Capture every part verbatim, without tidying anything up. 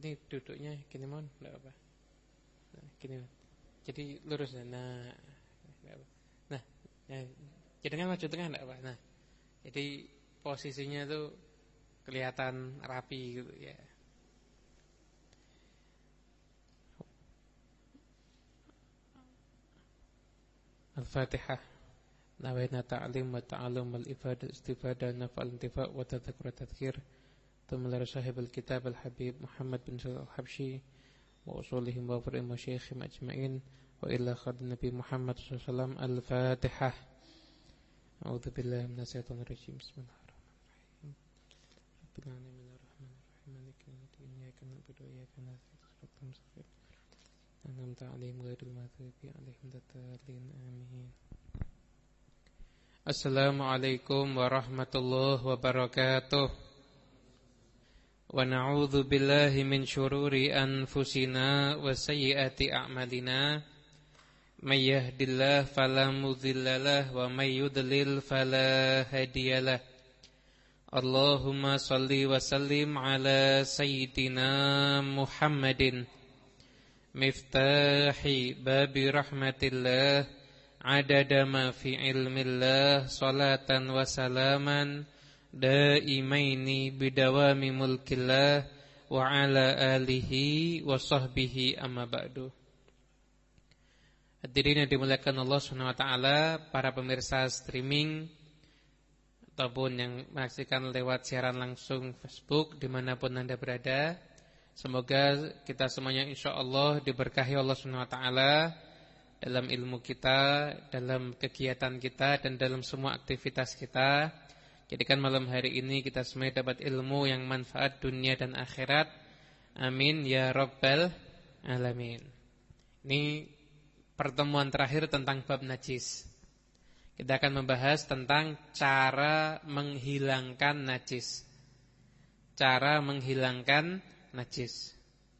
Ini duduknya gini mohon, enggak apa. Nah, gini. Jadi lurus nah. Enggak apa. Nah, ya, jenengan maju tengah enggak apa. Nah. Jadi posisinya tuh kelihatan rapi gitu ya. Al-Fatihah. Nawaina ta'lim wa ta'allum wal ifadah istifadah naf'al intifa' wa tadhakkur tadhkir. Tumlar sahibul kitab al-habib Muhammad bin Shalih al-Habsyi wa usulihim wa fur'im wa syekhim ajma'in wa illa khadin Nabi Muhammad sallallahu alaihi wasallam. Al-Fatihah. A'udzu billahi minasy syaithanir rajim. Bismillahirrahmanirrahim. Rabbil alamin arrahmanirrahim maliki yaumiddin iyyaka na'budu wa iyyaka nasta'in ihdinas siratal mustaqim an'amta 'alaihim ghairil maghdubi 'alaihim waladdallin amin. Assalamualaikum warahmatullahi wabarakatuh. Wa na'udzu billahi min syururi anfusina wa sayyiati a'malina. May yahdihillahu fala mudilla lahu wa may yudlil fala hadiyalah. Allahumma shalli wa sallim ala sayyidina Muhammadin miftahi babi rahmatillah adada ma fi ilmillah salatan wa salaman daimaini bidawami mulkillah wa ala alihi wa sahbihi amma ba'du. Hadirin yang dimuliakan Allah Subhanahu wa taala, para pemirsa streaming ataupun yang menyaksikan lewat siaran langsung Facebook dimanapun Anda berada, semoga kita semuanya insyaallah diberkahi Allah Subhanahu wa taala dalam ilmu kita, dalam kegiatan kita dan dalam semua aktivitas kita. Jadikan malam hari ini kita semua dapat ilmu yang manfaat dunia dan akhirat. Amin ya rabbal alamin. Ini pertemuan terakhir tentang bab najis. Kita akan membahas tentang cara menghilangkan najis. Cara menghilangkan najis.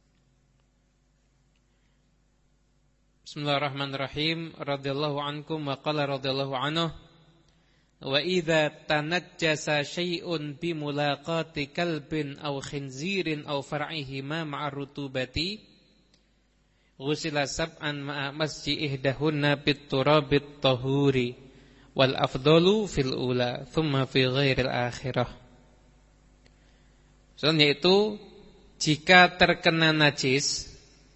Bismillahirrahmanirrahim. Radhiyallahu ankum wa qala radhiyallahu anhu. Wa idza tanajjasa syai'un bi mulaqati kalbin aw khinzirin aw far'ihima ma'a rutubati ghusila sab'an ma'a masji ihdahunna bit turabit tahuri wal afdalu fil ula thumma fi ghairil akhirah. Soalnya itu jika terkena najis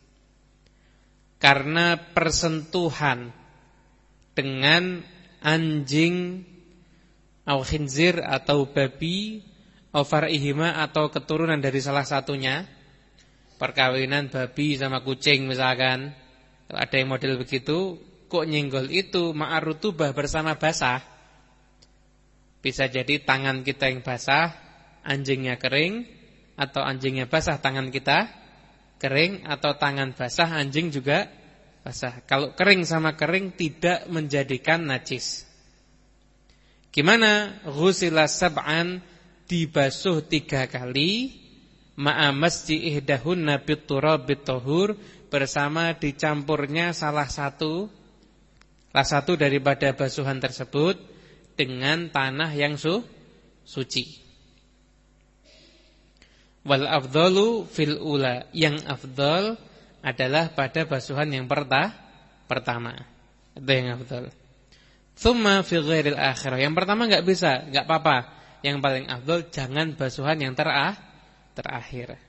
karena persentuhan dengan anjing au khinzir atau babi au far'ihima atau keturunan dari salah satunya, perkawinan babi sama kucing misalkan, kalau ada yang model begitu kok nyenggol itu ma'arutubah bersama basah, bisa jadi tangan kita yang basah anjingnya kering, atau anjingnya basah tangan kita kering, atau tangan basah anjing juga basah. Kalau kering sama kering tidak menjadikan najis. Gimana? Ghusila sab'an, dibasuh tiga kali, ma'a masji ihdahunna bit turabit tahur, bersama dicampurnya salah satu salah satu daripada basuhan tersebut dengan tanah yang su, suci. Wal afdalu fil ula, yang afdal adalah pada basuhan yang perta, pertama. Itu yang afdal. Tsumma fi ghairil akhirah. Yang pertama enggak bisa, enggak apa-apa. Yang paling afdal jangan basuhan yang terah, terakhir.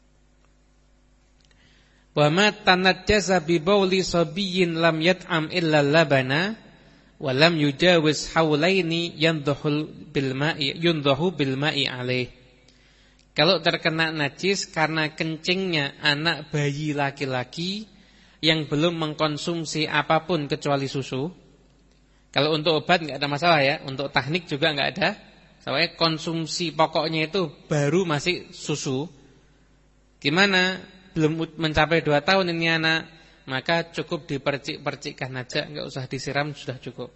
Wa ma tanajjasa bi bauli sabiyyin lam yat'am illa labana wa lam yujawiz haulaini yandhul bil ma'i yundhahu bil ma'i alaih. Kalau terkena najis karena kencingnya anak bayi laki-laki yang belum mengkonsumsi apapun kecuali susu. Kalau untuk obat enggak ada masalah ya, untuk teknik juga enggak ada. Soalnya konsumsi pokoknya itu baru masih susu. Gimana? Belum mencapai dua tahun ini anak, maka cukup dipercik-percikkan aja, enggak usah disiram, sudah cukup.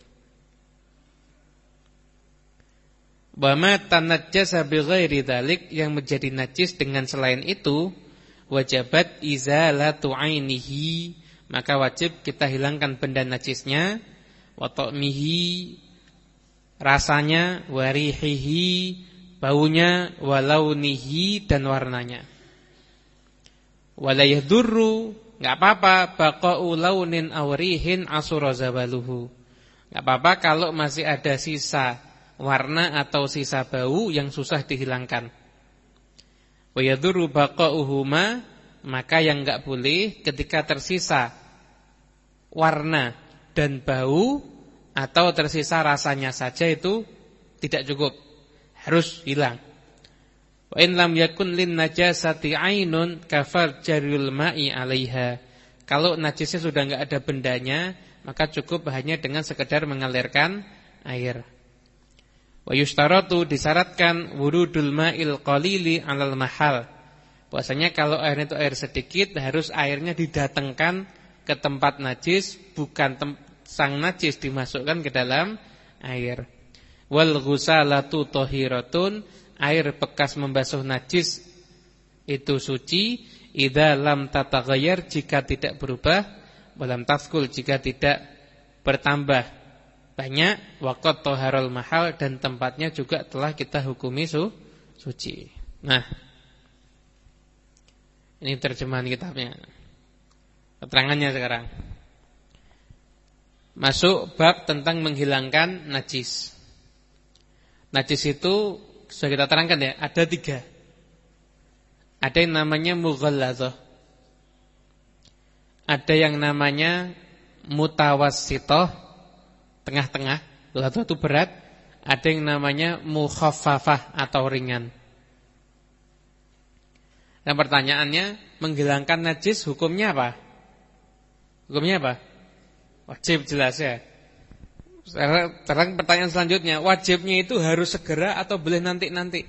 Wa ma tanajjasa bi ghairi dzalik, yang menjadi najis dengan selain itu, wajabat izalatu ainihi, maka wajib kita hilangkan benda najisnya, wa ta'mihi, rasanya, wa rihihi, baunya, wa launihi, dan warnanya. Wala yadurru, enggak apa-apa, baqa'u launin aw rihin asura zabaluhu. Enggak apa-apa kalau masih ada sisa warna atau sisa bau yang susah dihilangkan. Wa yadurru baqa'uhuma, maka yang enggak boleh ketika tersisa warna dan bau atau tersisa rasanya saja itu tidak cukup, harus hilang. Wa in lam yakun lin najasati ainun kafar jarul ma'i 'alaiha. Kalau najisnya sudah enggak ada bendanya, maka cukup hanya dengan sekedar mengalirkan air. Wa yushtaratu, disyaratkan wurudul ma'il qalili 'alal mahal. Bahwasanya kalau airnya itu air sedikit, harus airnya didatangkan ke tempat najis, bukan tem- sang najis dimasukkan ke dalam air. Wal ghusalatu tahiratun, air bekas membasuh najis itu suci idza lam tataghayyar, jika tidak berubah, walam taskul, jika tidak bertambah banyak, waqat taharul mahal, dan tempatnya juga telah kita hukumi su, suci. Nah, ini terjemahan kitabnya. Keterangannya sekarang. Masuk bab tentang menghilangkan najis. Najis itu sudah kita terangkan ya, ada tiga. Ada yang namanya mughalladzah, ada yang namanya mutawassithah, tengah-tengah, ghalladzah itu berat. Ada yang namanya mukhaffafah atau ringan. Dan pertanyaannya, menghilangkan najis hukumnya apa? Hukumnya apa? Wajib, jelas ya. Sekarang pertanyaan selanjutnya, wajibnya itu harus segera atau boleh nanti-nanti?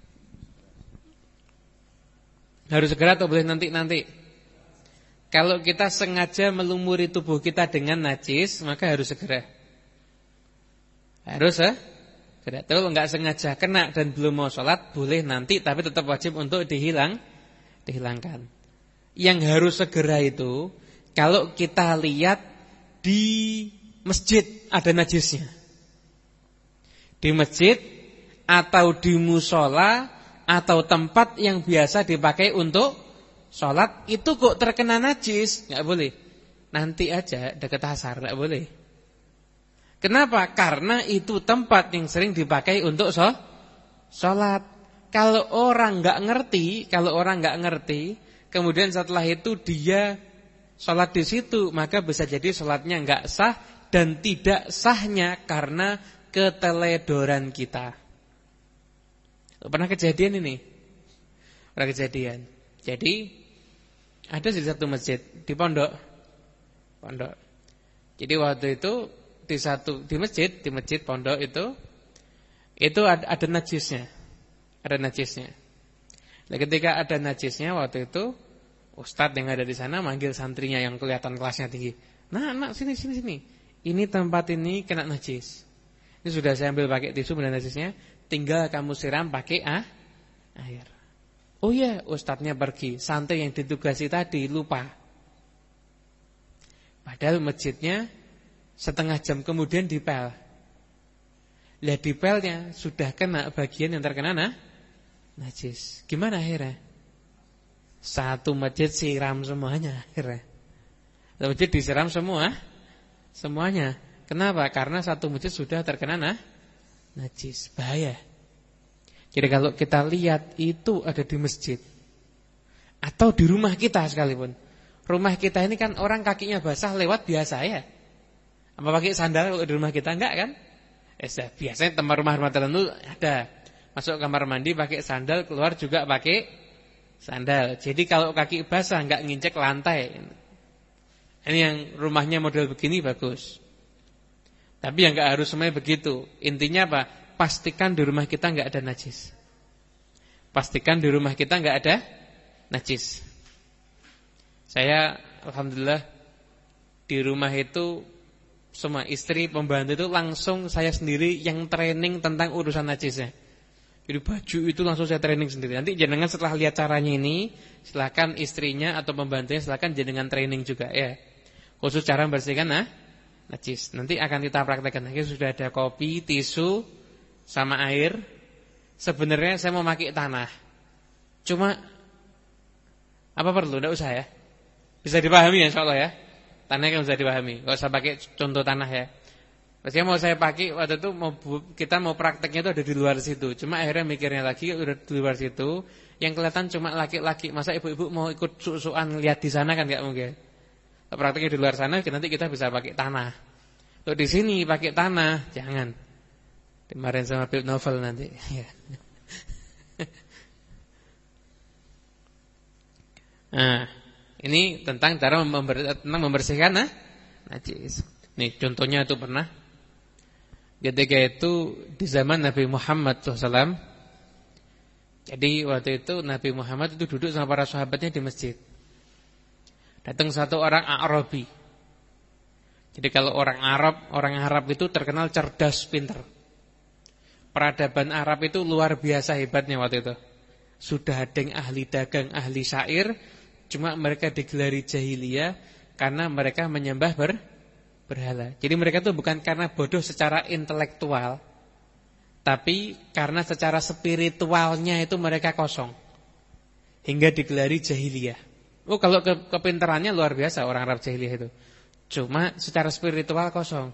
Harus segera atau boleh nanti-nanti? Kalau kita sengaja melumuri tubuh kita dengan najis, maka harus segera. Harus ya? Segera. Kalau enggak sengaja kena dan belum mau sholat, boleh nanti, tapi tetap wajib untuk dihilang, dihilangkan. Yang harus segera itu, kalau kita lihat di masjid ada najisnya, di masjid atau di musola atau tempat yang biasa dipakai untuk sholat, itu kok terkena najis, nggak boleh. Nanti aja dekat asar, nggak boleh. Kenapa? Karena itu tempat yang sering dipakai untuk sholat. Kalau orang nggak ngerti, kalau orang nggak ngerti, kemudian setelah itu dia sholat di situ, maka bisa jadi sholatnya nggak sah. Dan tidak sahnya karena keteledoran kita. Pernah kejadian ini? Pernah kejadian. Jadi ada di satu masjid di pondok, pondok. Jadi waktu itu di satu di masjid, di masjid pondok itu, itu ada, ada najisnya, ada najisnya. Nah, ketika ada najisnya waktu itu, ustadz yang ada di sana manggil santrinya yang kelihatan kelasnya tinggi. Nah, nak sini sini sini. Ini tempat ini kena najis. Ini sudah saya ambil pakai tisu benar najisnya, tinggal kamu siram pakai ah, air. Oh iya, ustadznya pergi, santri yang ditugasi tadi lupa. Padahal masjidnya setengah jam kemudian dipel. Lihat dipelnya sudah kena bagian yang terkena nah, najis. Gimana akhirnya? Satu masjid siram semuanya akhirnya. Satu masjid disiram semua, semuanya. Kenapa? Karena satu masjid sudah terkena nah, najis. Bahaya. Jadi kalau kita lihat itu ada di masjid atau di rumah kita sekalipun. Rumah kita ini kan orang kakinya basah lewat biasa ya. Apa pakai sandal kalau di rumah kita? Enggak kan? Eh, biasanya tempat rumah-rumah tertentu ada. Masuk kamar mandi pakai sandal, keluar juga pakai sandal. Jadi kalau kaki basah enggak nginjek lantai. Ini yang rumahnya model begini bagus. Tapi yang enggak harus semuanya begitu. Intinya apa? Pastikan di rumah kita enggak ada najis. Pastikan di rumah kita enggak ada najis. Saya alhamdulillah di rumah itu semua istri, pembantu itu langsung saya sendiri yang training tentang urusan najisnya. Jadi baju itu langsung saya training sendiri. Nanti jenengan setelah lihat caranya ini, silakan istrinya atau pembantunya silakan jenengan training juga ya. Khusus cara membersihkan nah, najis. Nanti akan kita praktekkan. Lagi sudah ada kopi, tisu, sama air. Sebenarnya saya mau pakai tanah. Cuma Apa perlu? Tidak usah ya. Bisa dipahami ya insyaallah ya. Tanah kan bisa dipahami. Enggak usah pakai contoh tanah ya. Maksudnya mau saya pakai waktu itu mau kita mau prakteknya itu ada di luar situ. Cuma akhirnya mikirnya lagi udah di luar situ, yang kelihatan cuma laki-laki. Masa ibu-ibu mau ikut su-suan lihat di sana kan enggak mungkin. Prakteknya di luar sana nanti kita bisa pakai tanah. Tuh di sini pakai tanah, jangan. Dimarahin sama Philip Novel nanti. Nah, ini tentang cara member, tentang membersihkan nah, najis. Nih contohnya itu pernah ketika itu di zaman Nabi Muhammad shallallahu alaihi wasallam. Jadi waktu itu Nabi Muhammad itu duduk sama para sahabatnya di masjid. Datang satu orang Arabi. Jadi kalau orang Arab, orang Arab itu terkenal cerdas, pintar. Peradaban Arab itu luar biasa hebatnya waktu itu. Sudah ada yang ahli dagang, ahli syair, cuma mereka digelari jahiliyah karena mereka menyembah ber, berhala. Jadi mereka itu bukan karena bodoh secara intelektual, tapi karena secara spiritualnya itu mereka kosong, hingga digelari jahiliyah. Oh, kalau ke, kepintarannya luar biasa orang Arab jahiliyah itu, cuma secara spiritual kosong.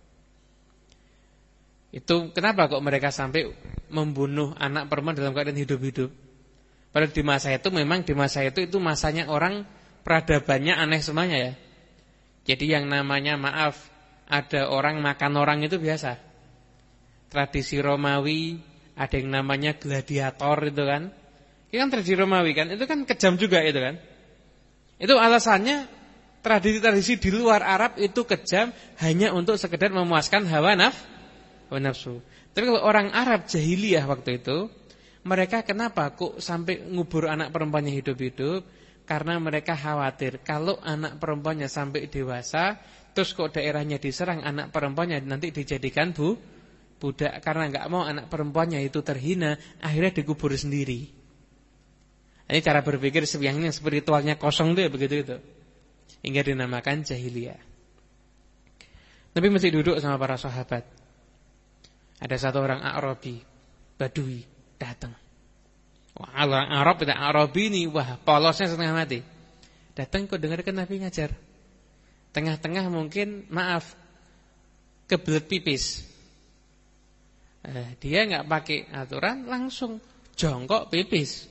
Itu kenapa kok mereka sampai membunuh anak perempuan dalam keadaan hidup-hidup? Padahal di masa itu memang di masa itu itu masanya orang peradabannya aneh semuanya ya. Jadi yang namanya maaf ada orang makan orang itu biasa. Tradisi Romawi ada yang namanya gladiator itu kan. Itu kan tradisi Romawi kan, itu kan kejam juga itu kan. Itu alasannya tradisi-tradisi di luar Arab itu kejam hanya untuk sekedar memuaskan hawa nafsu. nafsu. Tapi kalau orang Arab jahiliyah waktu itu, mereka kenapa kok sampai ngubur anak perempuannya hidup-hidup? Karena mereka khawatir kalau anak perempuannya sampai dewasa, terus kok daerahnya diserang, anak perempuannya nanti dijadikan bu budak. Karena nggak mau anak perempuannya itu terhina, akhirnya dikubur sendiri. Ini cara berpikir yang spiritualnya kosong tuh ya begitu itu. Hingga dinamakan jahiliyah. Nabi masih duduk sama para sahabat. Ada satu orang Arabi, Badui datang. Wah, orang Arab tidak Arabi ini, wah polosnya setengah mati. Datang kok dengarkan Nabi ngajar. Tengah-tengah mungkin maaf kebelet pipis. Eh, dia nggak pakai aturan, langsung jongkok pipis.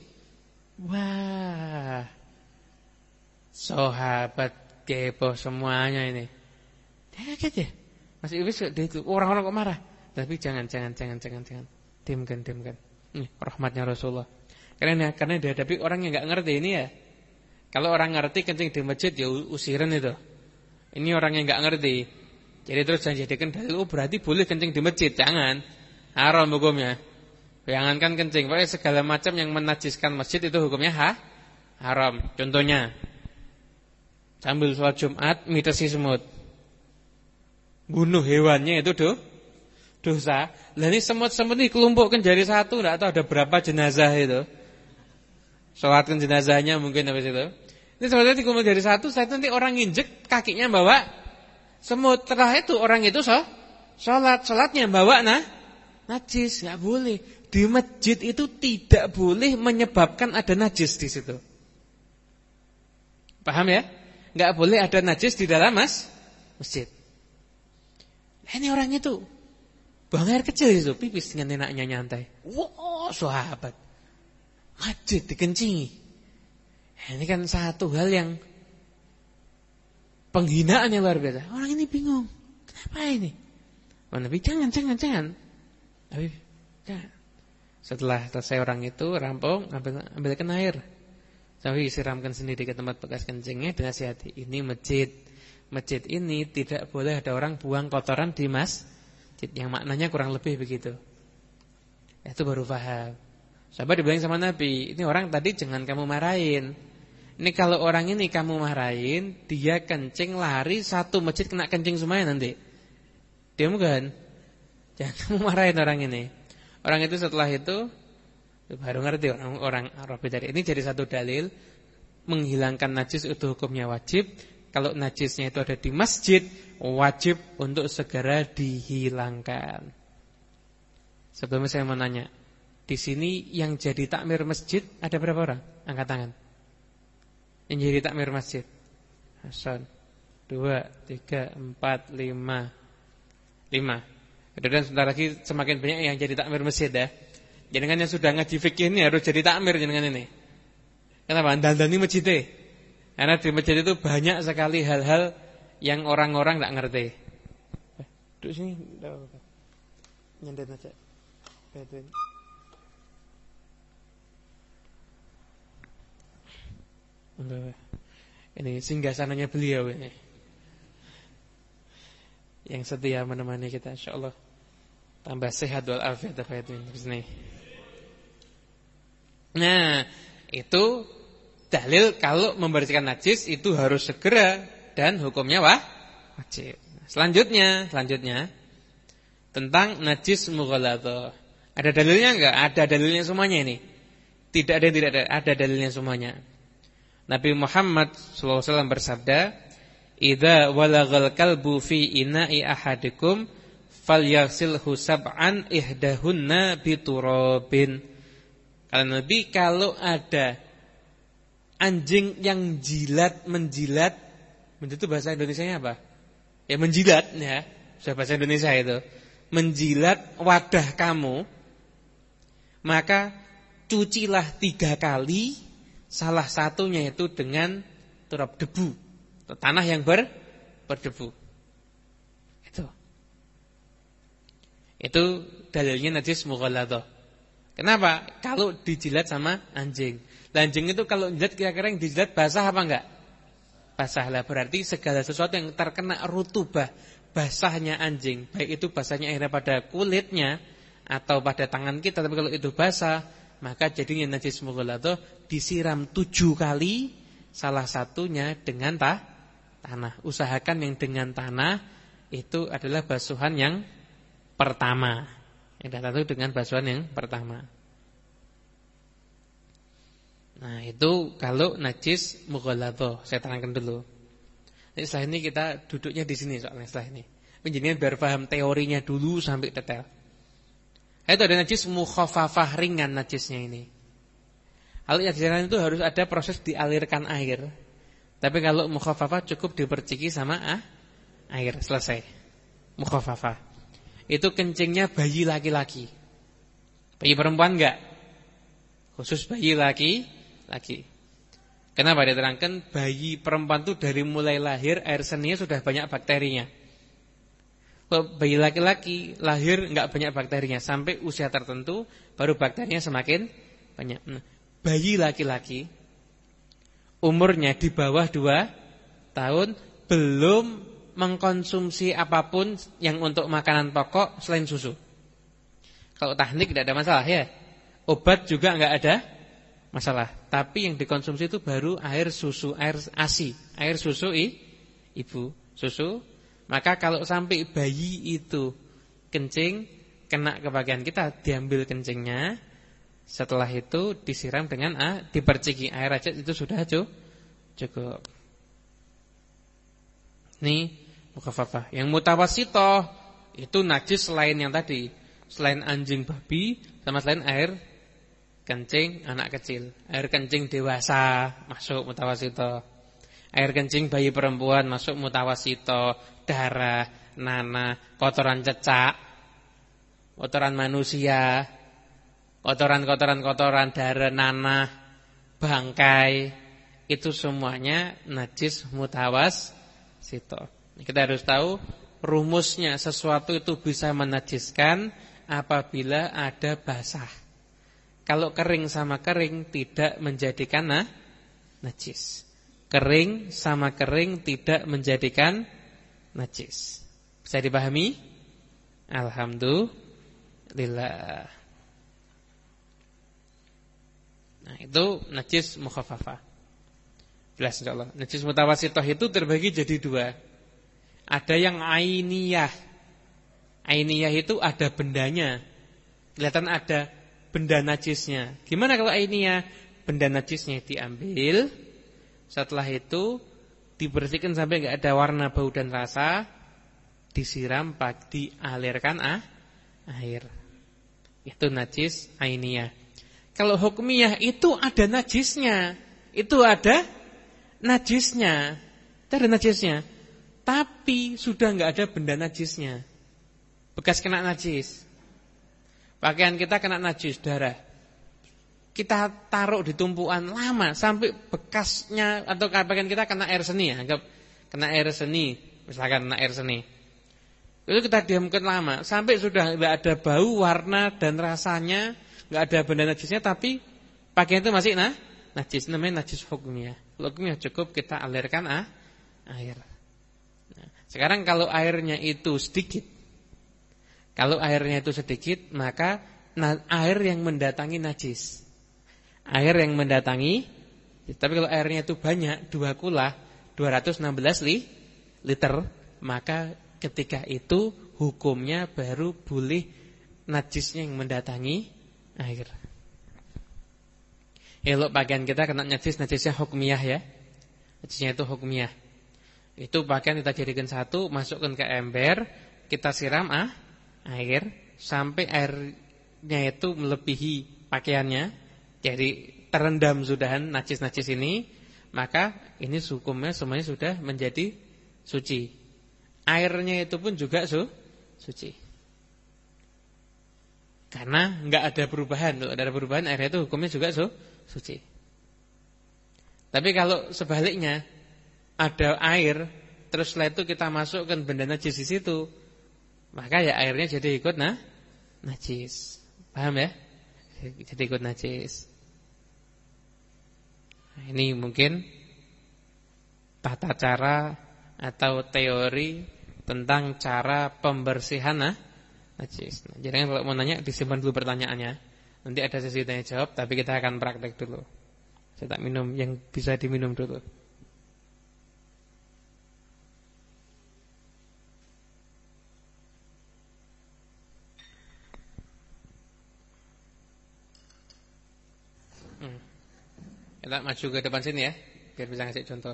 Wah, sahabat kepo semuanya ini. Dia kaget ya, masih pipis dia itu orang-orang kok marah. Tapi jangan, jangan, jangan, jangan, jangan. Diamkan, diamkan. Ini rahmatnya Rasulullah. Karena karena dihadapi orang yang nggak ngerti ini ya. Kalau orang ngerti kencing di masjid ya usiran itu. Ini orang yang nggak ngerti. Jadi terus jangan jadikan dalil, oh berarti boleh kencing di masjid. Jangan. Haram hukumnya. Jangankan kencing, pokoknya segala macam yang menajiskan masjid itu hukumnya ha? Haram. Contohnya, sambil sholat Jumat mitesi semut. Bunuh hewannya itu doh. Dosa. Lah ini semut-semut ini kelompokkan jadi satu, enggak tahu ada berapa jenazah itu. Sholatkan jenazahnya mungkin habis itu. Ini sebenarnya dikumpul jadi satu, saya nanti orang nginjek kakinya bawa semut. Setelah itu orang itu so, sholat, sholatnya bawa nah najis, enggak boleh. Di masjid itu tidak boleh menyebabkan ada najis di situ. Paham ya? Enggak boleh ada najis di dalam mas masjid. Nah, ini orang itu buang air kecil itu, pipis dengan enaknya nyantai. Wow, sahabat. Masjid dikencingi. Ini kan satu hal yang penghinaan yang luar biasa. Orang ini bingung. Kenapa ini? Oh, Nabi jangan, jangan, jangan. Nabi, jangan. Setelah selesai orang itu rampung, ambil, ambilkan air. Nabi siramkan sendiri ke tempat bekas kencingnya, dinasihati. Ini masjid. Masjid ini tidak boleh ada orang buang kotoran di mas. Yang maknanya kurang lebih begitu. Itu baru paham. Sahabat dibilang sama Nabi, ini orang tadi jangan kamu marahin. Ini kalau orang ini kamu marahin, dia kencing lari satu masjid kena kencing semuanya nanti. Dia bukan. Jangan kamu marahin orang ini. Orang itu setelah itu baru ngerti orang orang Arab tadi. Ini jadi satu dalil menghilangkan najis itu hukumnya wajib. Kalau najisnya itu ada di masjid, wajib untuk segera dihilangkan. Sebelumnya saya mau nanya, di sini yang jadi takmir masjid ada berapa orang? Angkat tangan. yang jadi takmir masjid? Hasan. Dua, tiga, empat, lima. Lima. Dan sebentar lagi semakin banyak yang jadi takmir masjid ya. Jenengan yang sudah ngaji fikih ini harus jadi takmir jenengan ini. Kenapa? Dandani masjid. Karena di masjid itu banyak sekali hal-hal yang orang-orang tidak ngerti. Duduk sini. Nyandet aja. Ini singgasananya beliau ini, yang setia menemani kita, insyaallah tambah sehat wal afiat ini. Nah, itu dalil kalau membersihkan najis itu harus segera dan hukumnya wah, wajib. Selanjutnya, selanjutnya tentang najis mughalladhah. Ada dalilnya enggak? Ada dalilnya semuanya ini. Tidak ada tidak ada, ada dalilnya semuanya. Nabi Muhammad sallallahu alaihi wasallam bersabda, "Idza walagal kalbu fi ina'i ahadikum falyaghsilhu sab'an ihdahunna biturabin." Kata Nabi, kalau ada anjing yang jilat menjilat, itu bahasa Indonesianya apa? Ya menjilat ya, sudah bahasa Indonesia itu. Menjilat wadah kamu, maka cucilah tiga kali. Salah satunya itu dengan turab debu, tanah yang ber, berdebu. Itu. Itu dalilnya najis mughalladhah. Kenapa? Kalau dijilat sama anjing. Anjing itu kalau jilat kira-kira yang dijilat basah apa enggak? Basah lah, berarti segala sesuatu yang terkena rutubah, basahnya anjing, baik itu basahnya akhirnya pada kulitnya atau pada tangan kita, tapi kalau itu basah, maka jadinya najis mughalladhah, disiram tujuh kali, salah satunya dengan tah, tanah. Usahakan yang dengan tanah itu adalah basuhan yang pertama. Yang satu dengan basuhan yang pertama. Nah, itu kalau najis mughalladhah, saya terangkan dulu. Jadi setelah ini kita duduknya di sini soalnya setelah ini. Penjelasan biar paham teorinya dulu sampai detail. Itu ada najis mukhaffafah, ringan najisnya ini. Kalau najis itu harus ada proses dialirkan air. Tapi kalau mukhaffafah cukup diperciki sama ah, air, selesai. Mukhaffafah. Itu kencingnya bayi laki-laki. Bayi perempuan enggak? Khusus bayi laki-laki. Kenapa diterangkan bayi perempuan itu dari mulai lahir air seninya sudah banyak bakterinya. Bayi laki-laki lahir enggak banyak bakterinya, sampai usia tertentu baru bakterinya semakin banyak. Nah, bayi laki-laki umurnya di bawah dua tahun belum mengkonsumsi apapun yang untuk makanan pokok selain susu. Kalau tahnik tidak ada masalah ya. Obat juga enggak ada masalah. Tapi yang dikonsumsi itu baru air susu, air ASI, air susu i, ibu, susu. Maka kalau sampai bayi itu kencing, kena ke bagian kita, diambil kencingnya. Setelah itu disiram dengan ah, diperciki air aja, itu sudah cukup. Ini mukhaffafah. Yang mutawassithah itu najis selain yang tadi, selain anjing babi sama selain air kencing anak kecil. Air kencing dewasa masuk mutawassithah. Air kencing bayi perempuan masuk mutawassithah. Darah, nanah, kotoran cecak, kotoran manusia, kotoran-kotoran-kotoran darah, nanah, bangkai, itu semuanya najis mutawassithah. Kita harus tahu rumusnya, sesuatu itu bisa menajiskan apabila ada basah. Kalau kering sama kering tidak menjadikan nah, najis. Kering sama kering tidak menjadikan najis. Bisa dipahami? Alhamdulillah. Nah, itu najis mukhaffafah. Jelas insyaallah. Najis mutawassithah itu terbagi jadi dua. Ada yang ainiyah. Ainiyah itu ada bendanya. Kelihatan ada benda najisnya. Gimana kalau ainiyah? Benda najisnya diambil, setelah itu dibersihkan sampai enggak ada warna, bau dan rasa, disiram, dialirkan ah, air. Itu najis ainiyah. Kalau hukmiyah itu ada najisnya. Itu ada najisnya, itu ada najisnya, tapi sudah nggak ada benda najisnya, bekas kena najis. Pakaian kita kena najis, darah, kita taruh di tumpuan lama sampai bekasnya, atau pakaian kita kena air seni, anggap kena air seni, misalkan kena air seni, itu kita diamkan lama sampai sudah nggak ada bau, warna dan rasanya, nggak ada benda najisnya, tapi pakaian itu masih nah, najis, namanya najis hukumnya. Hukumnya cukup kita alirkan ah, air. Nah, sekarang kalau airnya itu sedikit, kalau airnya itu sedikit, maka nah, air yang mendatangi najis, air yang mendatangi. Tapi kalau airnya itu banyak, dua kula, dua ratus enam belas li, liter, maka ketika itu hukumnya baru boleh najisnya yang mendatangi air. Elok pakaian kita kena najis, najisnya hukumiyah ya. Najisnya itu hukumiyah. Itu pakaian kita jadikan satu, masukkan ke ember, kita siram ah, air sampai airnya itu melebihi pakaiannya, jadi terendam sudahan najis-najis ini, maka ini hukumnya semuanya sudah menjadi suci. Airnya itu pun juga su, suci. Karena enggak ada perubahan. Kalau ada perubahan, airnya itu hukumnya juga su, suci. Tapi kalau sebaliknya, ada air, terus setelah itu kita masukkan benda najis di situ, maka ya airnya jadi ikut nah, najis. Paham ya? Jadi ikut najis. Nah, ini mungkin tata cara atau teori tentang cara pembersihan nah, najis. Nah, jadi kalau mau nanya disimpan dulu pertanyaannya. Nanti ada sesi tanya jawab, tapi kita akan praktek dulu. Saya tak minum yang bisa diminum dulu. Hmm. Kita maju ke depan sini ya, biar bisa ngasih contoh.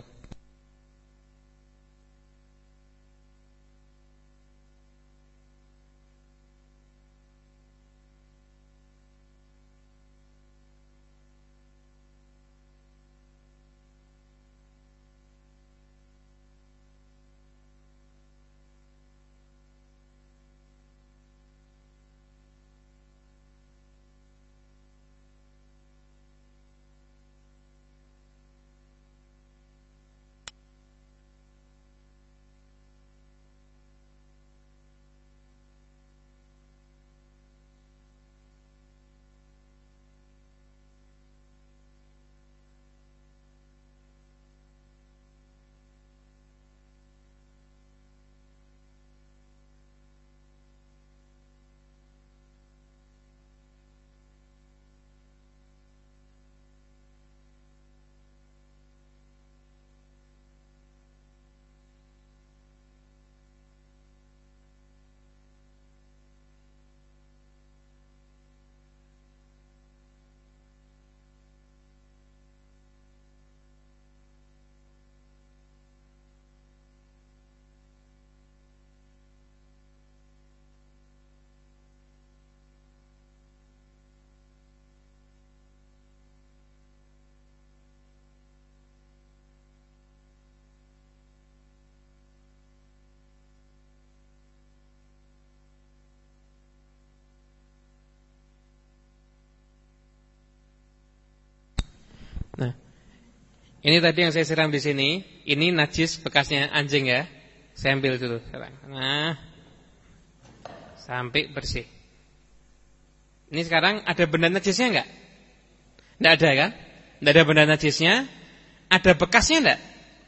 Nah, ini tadi yang saya siram di sini, ini najis bekasnya anjing ya. Saya ambil dulu sekarang. Nah, sampai bersih. Ini sekarang ada benda najisnya enggak? Enggak ada kan? Enggak ada benda najisnya. Ada bekasnya enggak?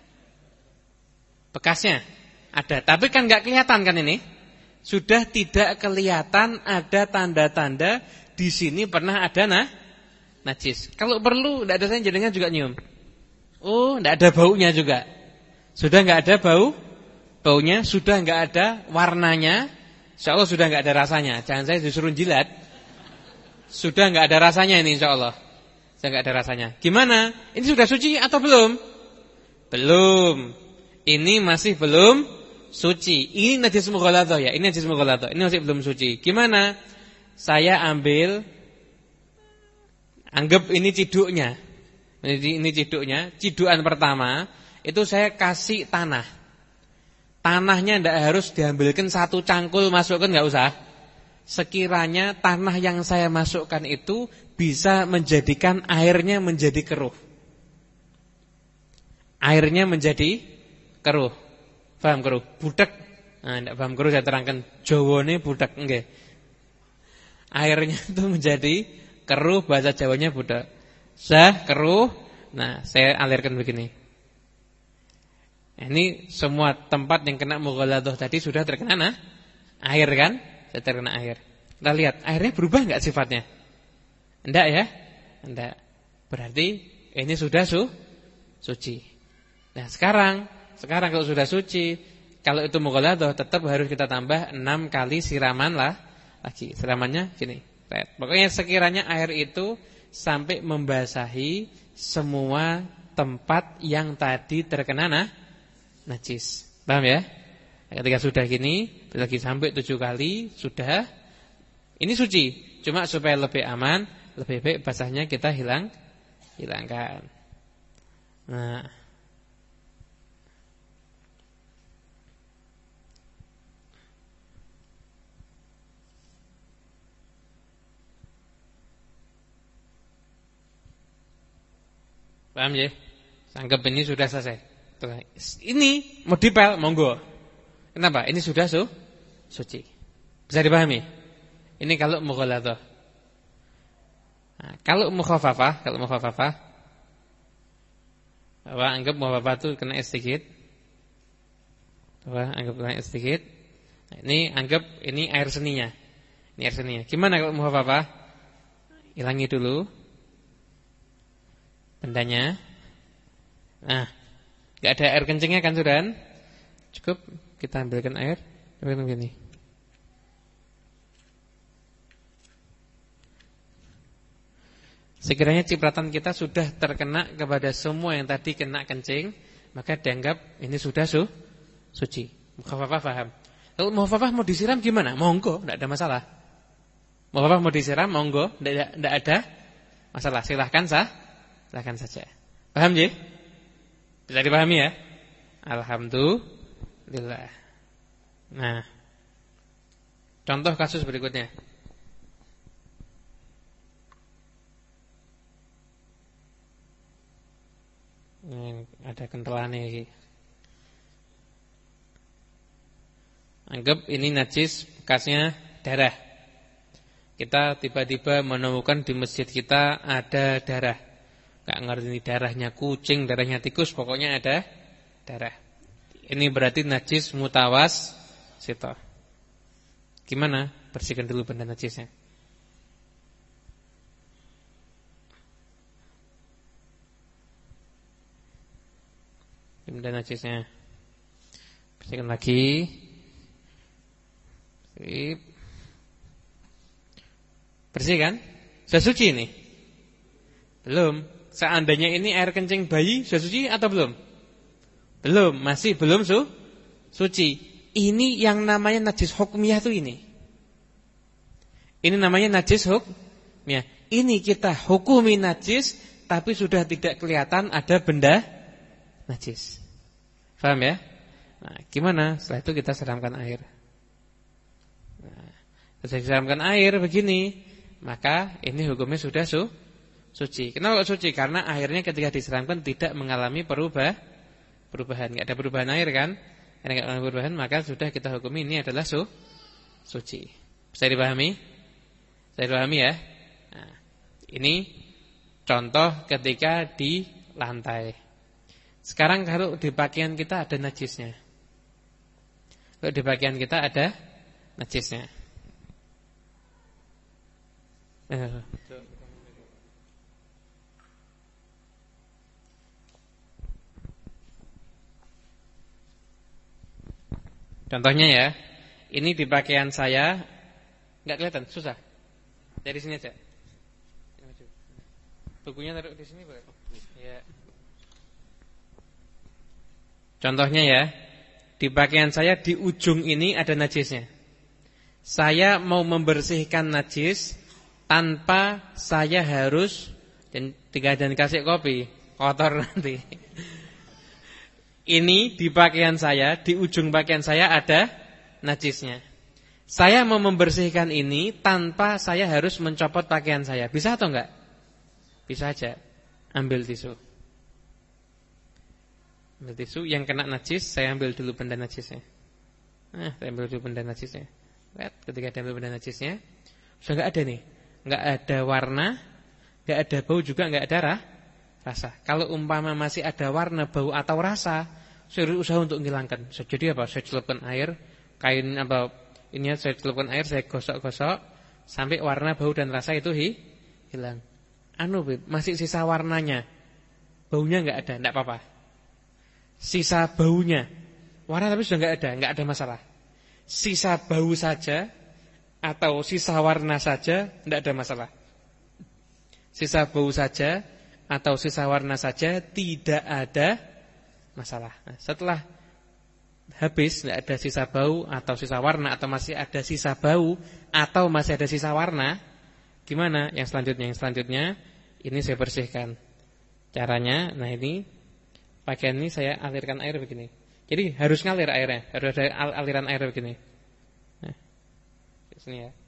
Bekasnya ada, tapi kan enggak kelihatan kan ini? Sudah tidak kelihatan ada tanda-tanda di sini pernah ada nah najis. Kalau perlu enggak ada saya jadinya juga nyium. Oh, enggak ada baunya juga. Sudah enggak ada bau, baunya, sudah enggak ada warnanya. Insyaallah sudah enggak ada rasanya. Jangan saya disuruh jilat. Sudah enggak ada rasanya ini insyaallah. Sudah enggak ada rasanya. Gimana? Ini sudah suci atau belum? Belum. Ini masih belum suci. Ini najis mughaladhah ya. Ini najis mughaladhah. Ini masih belum suci. Gimana? Saya ambil, anggap ini ciduknya. Ini, ini ciduknya. Cidukan pertama itu saya kasih tanah. Tanahnya tidak harus diambilkan satu cangkul masukkan, nggak usah. Sekiranya tanah yang saya masukkan itu bisa menjadikan airnya menjadi keruh. Airnya menjadi keruh. Paham keruh? Budak. Nah, tidak paham keruh saya terangkan. Jawane budak nggih. Airnya itu menjadi keruh, bahasa Jawanya budak. Sah keruh. Nah, saya alirkan begini. Ini semua tempat yang kena mughaladah tadi sudah terkena nah, air kan? Sudah terkena air. Kita lihat airnya berubah enggak sifatnya? Enggak ya? Enggak. Berarti ini sudah su suci. Nah, sekarang, sekarang kalau sudah suci, kalau itu mughaladah tetap harus kita tambah enam kali siraman lah lagi. Siramannya gini. Pokoknya sekiranya air itu sampai membasahi semua tempat yang tadi terkena nah, najis. Paham ya? Ketika sudah gini, lagi sampai tujuh kali sudah, ini suci. Cuma supaya lebih aman, lebih baik basahnya kita hilang, hilangkan. Nah, paham ya? Anggap ini sudah selesai. Ini mau dipel, monggo. Kenapa? Ini sudah su, suci. Bisa dipahami? Ini kalau mughaladah. Nah, kalau mukhafafah, kalau mukhafafah, apa anggap mukhafafah itu kena sedikit. Apa anggap kena sedikit. Nah, ini anggap ini air seninya. Ini air seninya. Gimana kalau mukhafafah? Hilangi dulu bendanya. Nah, enggak ada air kencingnya kan sudah? Cukup kita ambilkan air, ambilkan begini. Sekiranya cipratan kita sudah terkena kepada semua yang tadi kena kencing, maka dianggap ini sudah su, suci. Mukhafafah paham. Kalau mukhafafah mau disiram gimana? Monggo, tidak ada masalah. Mukhafafah mau disiram, monggo, tidak ada masalah. Silahkan sah, silahkan saja. Paham ya? Bisa dipahami ya? Alhamdulillah. Nah, contoh kasus berikutnya. Ini ada kentelannya ini. Anggap ini najis, bekasnya darah. Kita tiba-tiba menemukan di masjid kita ada darah. Gak ngerti ini darahnya kucing, darahnya tikus, pokoknya ada darah. Ini berarti najis mutawas sito. Gimana? Bersihkan dulu benda najisnya. Benda najisnya. Bersihkan lagi. Sip. Bersih kan? Sudah suci ini? Belum. Seandainya ini air kencing bayi, sudah suci atau belum? Belum, masih belum su, suci. Ini yang namanya najis hukmiyah itu ini. Ini namanya najis hukmiyah. Ini kita hukumi najis, tapi sudah tidak kelihatan ada benda najis. Paham ya? Nah, gimana? Setelah itu kita siramkan air. Nah, setelah siramkan air begini, maka ini hukumnya sudah su. Suci. Kenapa suci? Karena airnya ketika disiramkan tidak mengalami perubah, perubahan. Tidak ada perubahan air kan? Karena tidak ada perubahan, maka sudah kita hukumi ini adalah su, suci. Bisa dipahami? Bisa dipahami ya? Nah, ini contoh ketika di lantai. Sekarang kalau di pakaian kita ada najisnya. Kalau di pakaian kita ada najisnya. Eh, Contohnya ya, ini di pakaian saya nggak kelihatan, susah. Dari sini aja. Bukunya taruh di sini boleh? Ya. Contohnya ya, di pakaian saya di ujung ini ada najisnya. Saya mau membersihkan najis tanpa saya harus Dan tiga dan kasih kopi, kotor nanti. Ini di pakaian saya, di ujung pakaian saya ada najisnya. Saya mau membersihkan ini tanpa saya harus mencopot pakaian saya. Bisa atau enggak? Bisa aja. Ambil tisu. Ambil tisu yang kena najis, saya ambil dulu benda najisnya. Nah, saya ambil dulu benda najisnya. Lihat, ketika ambil benda najisnya, sudah enggak ada nih. Enggak ada warna, enggak ada bau juga, enggak ada rah, rasa. Kalau umpama masih ada warna, bau atau rasa, saya usaha untuk menghilangkan. Jadi apa? Saya celupkan air, kain apa ini saya celupkan air, saya gosok-gosok sampai warna, bau dan rasa itu hi, hilang. Anu, masih sisa warnanya. Baunya enggak ada, enggak apa-apa. Sisa baunya. Warna tapi sudah enggak ada, enggak ada masalah. Sisa bau saja atau sisa warna saja enggak ada masalah. Sisa bau saja atau sisa warna saja tidak ada masalah. Nah, setelah habis tidak ada sisa bau atau sisa warna atau masih ada sisa bau atau masih ada sisa warna, gimana? Yang selanjutnya, yang selanjutnya ini saya bersihkan. Caranya, nah ini pakaian ini saya alirkan air begini. Jadi harus ngalir airnya, harus ada aliran air begini. Nah, di sini ya.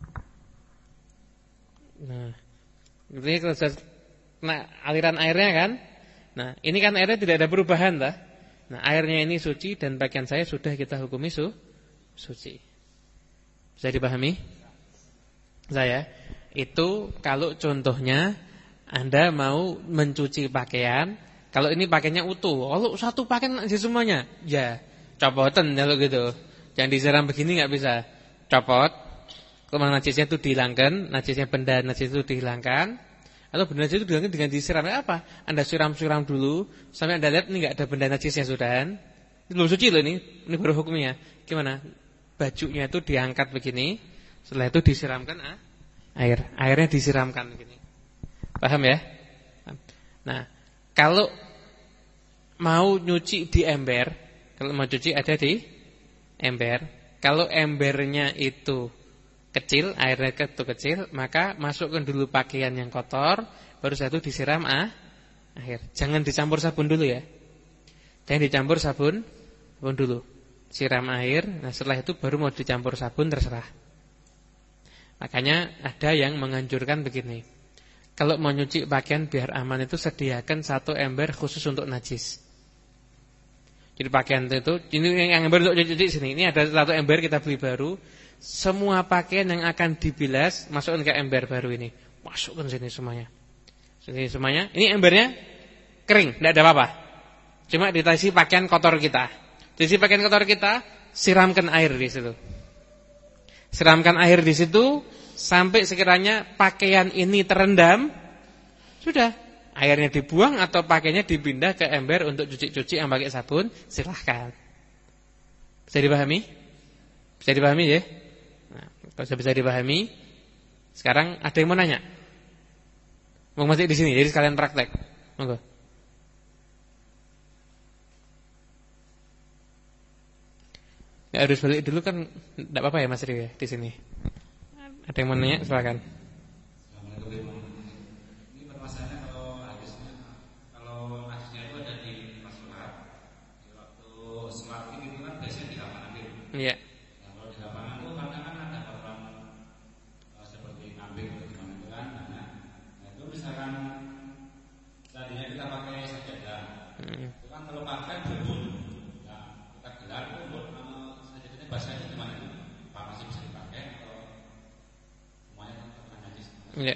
Nah, ini kalau saya, nah aliran airnya kan. Nah, ini kan airnya tidak ada perubahan dah. Nah, airnya ini suci dan pakaian saya sudah kita hukumi su, suci. Bisa dipahami? Saya itu kalau contohnya Anda mau mencuci pakaian, kalau ini pakaiannya utuh, kalau satu pakaian aja semuanya, ya copotan kalau gitu. Jangan disiram begini enggak bisa. Copot. Kalau najisnya itu dihilangkan, najisnya benda najis itu dihilangkan. Atau benda najis itu dihilangkan dengan disiram. Apa? Anda siram-siram dulu sampai Anda lihat ini enggak ada benda najisnya sudah. Ini belum suci loh ini. Ini baru hukumnya. Gimana? Bajunya itu diangkat begini, setelah itu disiramkan ah, air. Airnya disiramkan begini. Paham ya? Nah, kalau mau nyuci di ember, kalau mau cuci ada di ember. Kalau embernya itu kecil, airnya itu kecil, maka masukkan dulu pakaian yang kotor, baru satu disiram ah, air. Jangan dicampur sabun dulu ya. Jangan dicampur sabun, sabun dulu. Siram air, nah setelah itu baru mau dicampur sabun terserah. Makanya ada yang menganjurkan begini. Kalau mau nyuci pakaian biar aman itu sediakan satu ember khusus untuk najis. Jadi pakaian itu, ini yang ember untuk cuci sini. Ini ada satu ember kita beli baru. Semua pakaian yang akan dibilas masukkan ke ember baru ini. Masukkan sini semuanya. Sini semuanya. Ini embernya kering, tidak ada apa-apa. Cuma ditasi pakaian kotor kita. Ditasi pakaian kotor kita, siramkan air di situ. Siramkan air di situ sampai sekiranya pakaian ini terendam, sudah. Airnya dibuang atau pakaiannya dipindah ke ember untuk cuci-cuci yang pakai sabun, silahkan. Bisa dipahami? Bisa dipahami ya? Nah, kalau sudah bisa dipahami, sekarang ada yang mau nanya? Mau masih di sini, jadi sekalian praktek. Monggo. Ya harus balik dulu kan, tidak apa-apa ya Mas Rio ya di sini. Ada yang mau nanya? Silakan. Ini permasalahannya kalau hadisnya, kalau hadisnya itu ada di pas sholat, waktu sholat itu kan biasanya di lapangan itu. Iya. Misalkan tadinya kita pakai sajadah, hmm. itu kan kalau pakai berbun, nah, kita gelar itu uh, sajadahnya basahnya gimana? Apa masih bisa dipakai atau semuanya terkena najis? Ya.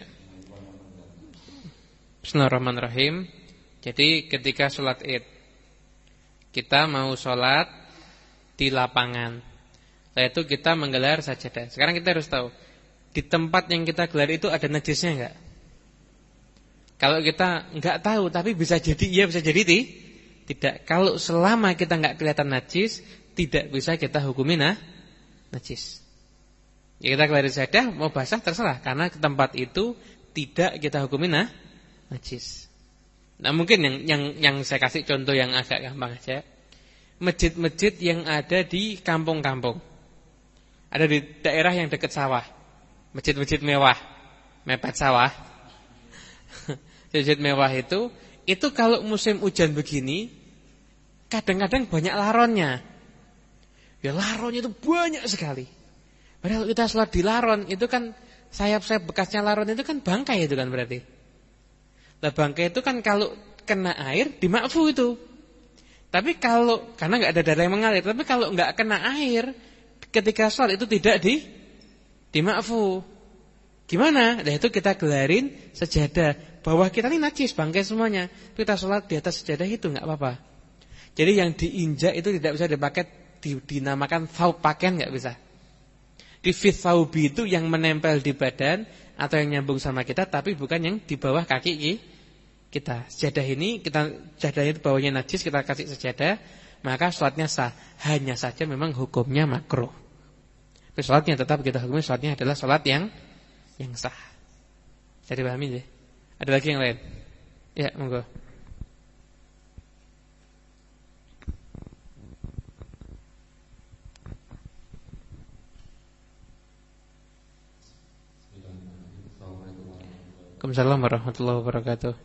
Bismillahirrahmanirrahim. Jadi ketika sholat id, kita mau sholat di lapangan, setelah itu kita menggelar sajadah. Sekarang kita harus tahu di tempat yang kita gelar itu ada najisnya enggak? Kalau kita enggak tahu tapi bisa jadi iya bisa jadi ti, tidak. Kalau selama kita enggak kelihatan najis, tidak bisa kita hukumi nah, najis. Ya kita gelar sajadah mau basah terserah karena ke tempat itu tidak kita hukumi nah, najis. Nah mungkin yang yang yang saya kasih contoh yang agak gampang aja. Masjid-masjid yang ada di kampung-kampung. Ada di daerah yang dekat sawah. Masjid-masjid mewah, mepet sawah. Sujud mewah itu, itu kalau musim hujan begini, kadang-kadang banyak laronnya. Ya laronnya itu banyak sekali. Padahal kita sholat di laron, itu kan sayap-sayap bekasnya laron itu kan bangkai itu kan berarti. Nah bangkai itu kan kalau kena air dimakfu itu. Tapi kalau, karena nggak ada darah yang mengalir, tapi kalau nggak kena air, ketika sholat itu tidak di dimakfu. Gimana? Nah itu kita gelarin sejadah. Bawah kita ini najis, bangkai semuanya. Kita sholat di atas sejadah itu nggak apa-apa. Jadi yang diinjak itu tidak bisa dipakai, dinamakan thawb, pakaian nggak bisa. Di fit thawbi itu yang menempel di badan atau yang nyambung sama kita, tapi bukan yang di bawah kaki kita. Sejadah ini, kita sejadah itu bawahnya najis, kita kasih sejadah, maka sholatnya sah. Hanya saja memang hukumnya makruh. Tapi sholatnya tetap kita hukumnya sholatnya adalah sholat yang yang sah. Bisa dipahami deh. Ada lagi yang lain? Ya, monggo. Waalaikumsalam warahmatullahi wabarakatuh.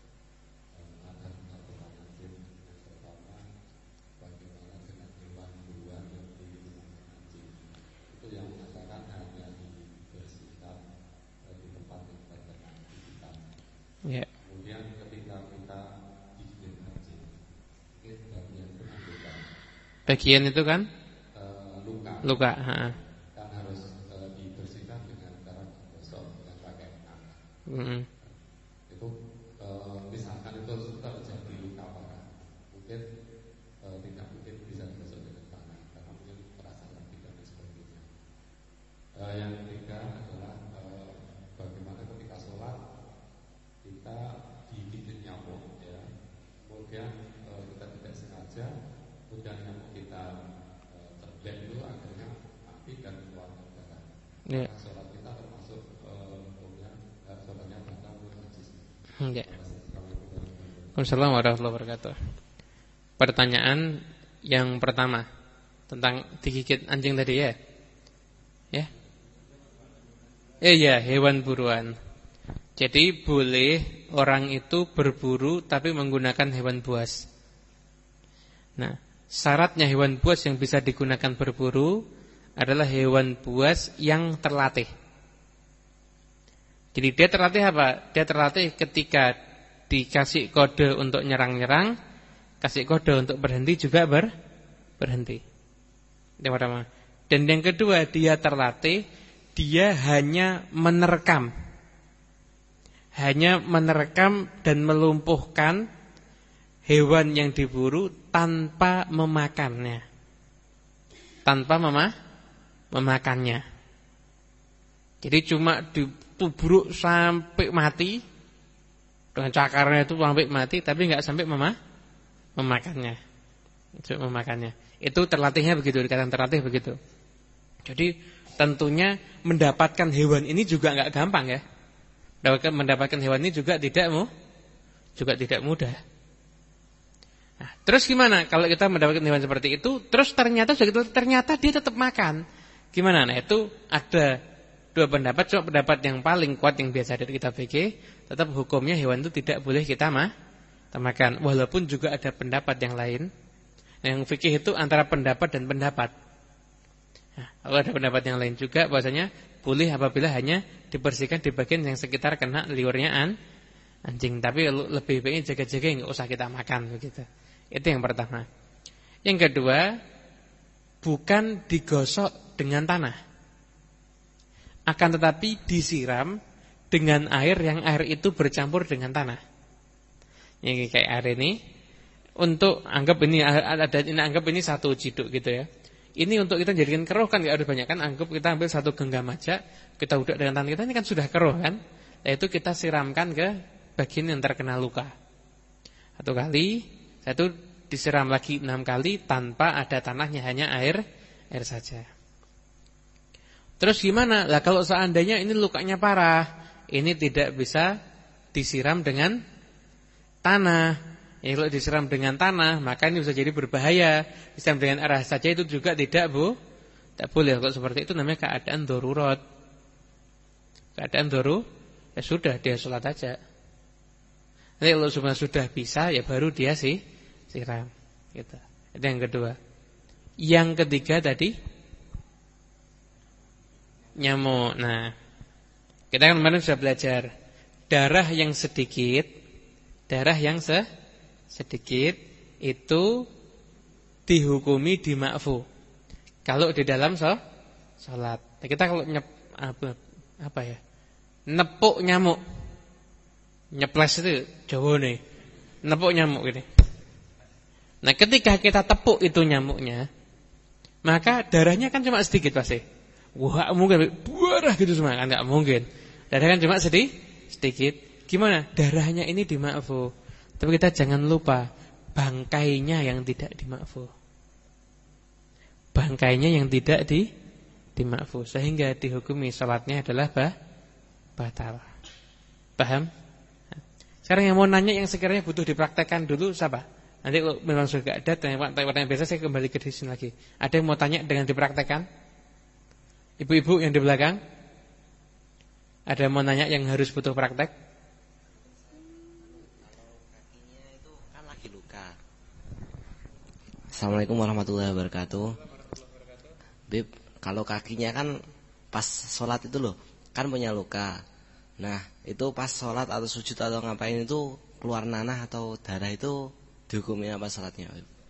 Ya. Kemudian ketika kita digigit anjing, itu bagian itu anggota. Bagian itu kan? Uh, luka. Luka. Ha. Kan harus uh, dibersihkan dengan cara gosok dengan pakai tangan. Mm-hmm. Itu uh, misalkan itu terjadi luka parah, mungkin uh, tidak mungkin bisa digosok dengan tangan karena mungkin terasa sakit dan sebagainya. Uh, yang ketiga adalah uh, bagaimana ketika sholat kita digigit nyamuk, ya. Kemudian e, kita tidak sengaja, kemudian nyamuk kita e, terblend itu akhirnya mati dan keluar darah. Ya. Maka sholat kita termasuk e, kemudian e, sholatnya batal najis. Ya. Assalamualaikum warahmatullahi wabarakatuh. Pertanyaan yang pertama tentang digigit anjing tadi ya. Ya. Eh ya, hewan buruan. Jadi boleh orang itu berburu tapi menggunakan hewan buas. Nah, syaratnya hewan buas yang bisa digunakan berburu adalah hewan buas yang terlatih. Jadi dia terlatih apa? Dia terlatih ketika dikasih kode untuk nyerang-nyerang, kasih kode untuk berhenti juga ber, berhenti. Yang pertama. Dan yang kedua, dia terlatih, dia hanya menerkam. Hanya menerkam dan melumpuhkan hewan yang diburu tanpa memakannya. Tanpa mema memakannya. Jadi cuma ditubruk sampai mati, dengan cakarnya itu sampai mati, tapi nggak sampai mema memakannya. Itu memakannya. Itu terlatihnya begitu, dikatakan terlatih begitu. Jadi tentunya mendapatkan hewan ini juga nggak gampang ya. Mendapatkan hewan ini juga tidak mu, juga tidak mudah. Nah, terus gimana kalau kita mendapatkan hewan seperti itu, terus ternyata ternyata dia tetap makan? Gimana? Nah, itu ada dua pendapat. Cuma pendapat yang paling kuat yang biasa dari kita fikih, tetap hukumnya hewan itu tidak boleh kita ma, makan. Walaupun juga ada pendapat yang lain. Nah, yang fikih itu antara pendapat dan pendapat. Nah, kalau ada pendapat yang lain juga, bahwasanya boleh apabila hanya dibersihkan di bagian yang sekitar kena liurnya an, anjing. Tapi lebih baiknya jaga-jaga, nggak usah kita makan begitu. Itu yang pertama. Yang kedua, bukan digosok dengan tanah, akan tetapi disiram dengan air yang air itu bercampur dengan tanah. Yang kayak air ini, untuk anggap ini ada ini anggap ini satu ciduk gitu ya. Ini untuk kita jadikan keruh kan nggak ada banyak kan. Anggap kita ambil satu genggam aja, kita udah dengan tangan kita, ini kan sudah keruh kan. Nah itu kita siramkan ke bagian yang terkena luka. Satu kali, satu disiram lagi enam kali tanpa ada tanahnya, hanya air air saja. Terus gimana? Lah kalau seandainya ini lukanya parah, ini tidak bisa disiram dengan tanah. Ya, kalau disiram dengan tanah, maka ini bisa jadi berbahaya. Disiram dengan air saja itu juga tidak bu, tidak boleh. Kalau seperti itu namanya keadaan darurat. Keadaan darurat, ya sudah dia sholat aja. Nanti kalau semua sudah bisa ya baru dia sih siram. Gitu. Itu yang kedua. Yang ketiga tadi nyamuk. Nah, kita kan kemarin sudah belajar darah yang sedikit, darah yang se sedikit itu dihukumi dima'fu. Kalau di dalam so, salat. Nah, kita kalau nyep apa, apa ya? Nepuk nyamuk. Nyeples itu Jawa nih. Nepuk nyamuk gini. Nah, ketika kita tepuk itu nyamuknya, maka darahnya kan cuma sedikit pasti. Wah, mungkin buarah gitu semua kan enggak mungkin. Darah kan cuma sedikit, sedikit. Gimana? Darahnya ini dima'fu. Tapi kita jangan lupa bangkainya yang tidak dima'fu. Bangkainya yang tidak di dima'fu sehingga dihukumi salatnya adalah bah, batal. Paham? Sekarang yang mau nanya yang sekiranya butuh dipraktekkan dulu siapa? Nanti kalau memang sudah ada tanya-tanya biasa saya kembali ke sini lagi. Ada yang mau tanya dengan dipraktekkan? Ibu-ibu yang di belakang? Ada yang mau nanya yang harus butuh praktek? Assalamualaikum warahmatullahi wabarakatuh. Bib, kalau kakinya kan pas sholat itu loh, kan punya luka. Nah, itu pas sholat atau sujud atau ngapain itu keluar nanah atau darah itu dihukumi apa sholatnya?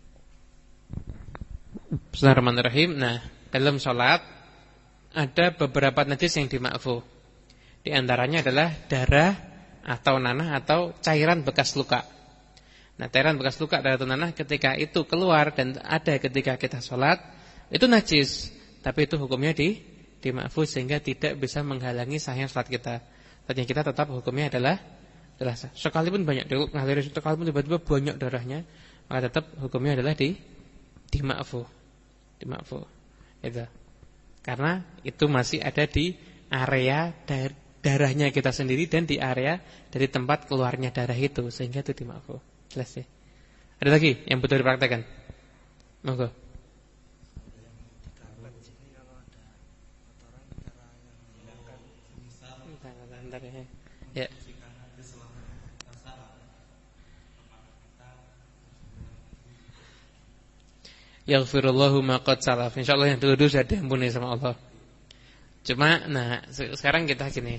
Bismillahirrahmanirrahim. Nah, dalam sholat ada beberapa najis yang dima'fu. Di antaranya adalah darah atau nanah atau cairan bekas luka. Nah, cairan bekas luka darah atau nanah ketika itu keluar dan ada ketika kita sholat itu najis, tapi itu hukumnya di dima'fu sehingga tidak bisa menghalangi sahnya sholat kita. Artinya kita tetap hukumnya adalah adalah sah. Sekalipun banyak ngalir, sekalipun tiba-tiba banyak darahnya, maka tetap hukumnya adalah di dima'fu. Dima'fu. Itu. Karena itu masih ada di area dar, darahnya kita sendiri dan di area dari tempat keluarnya darah itu sehingga itu dima'fu. Jelas ya. Ada lagi yang butuh dipraktekkan? Monggo. Ya. Yaghfirullahu ma qad salaf. Insyaallah yang dulu-dulu sudah diampuni sama Allah. Cuma nah sekarang kita gini.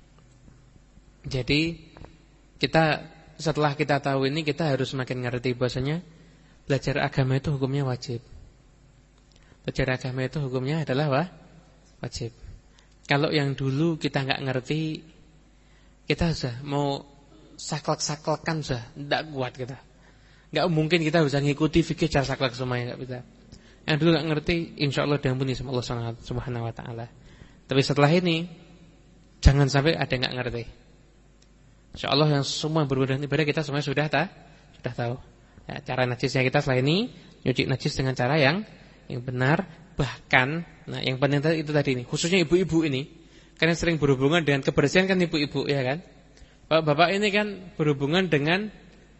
Jadi kita setelah kita tahu ini kita harus semakin ngerti bahwasanya belajar agama itu hukumnya wajib. Belajar agama itu hukumnya adalah wah, wajib. Kalau yang dulu kita nggak ngerti, kita sudah mau saklek-saklekan sudah tidak kuat kita. Nggak mungkin kita bisa ngikuti fikih cara saklek semuanya nggak bisa. Yang dulu nggak ngerti, insya Allah diampuni sama Allah Subhanahu Wa Taala. Tapi setelah ini jangan sampai ada yang nggak ngerti. Insya Allah yang semua berhubungan ibadah kita semuanya sudah ta, sudah tahu. Ya, cara najisnya kita setelah ini nyuci najis dengan cara yang yang benar. Bahkan, nah yang penting itu tadi ini, khususnya ibu-ibu ini, karena sering berhubungan dengan kebersihan kan ibu-ibu ya kan. Bapak-bapak ini kan berhubungan dengan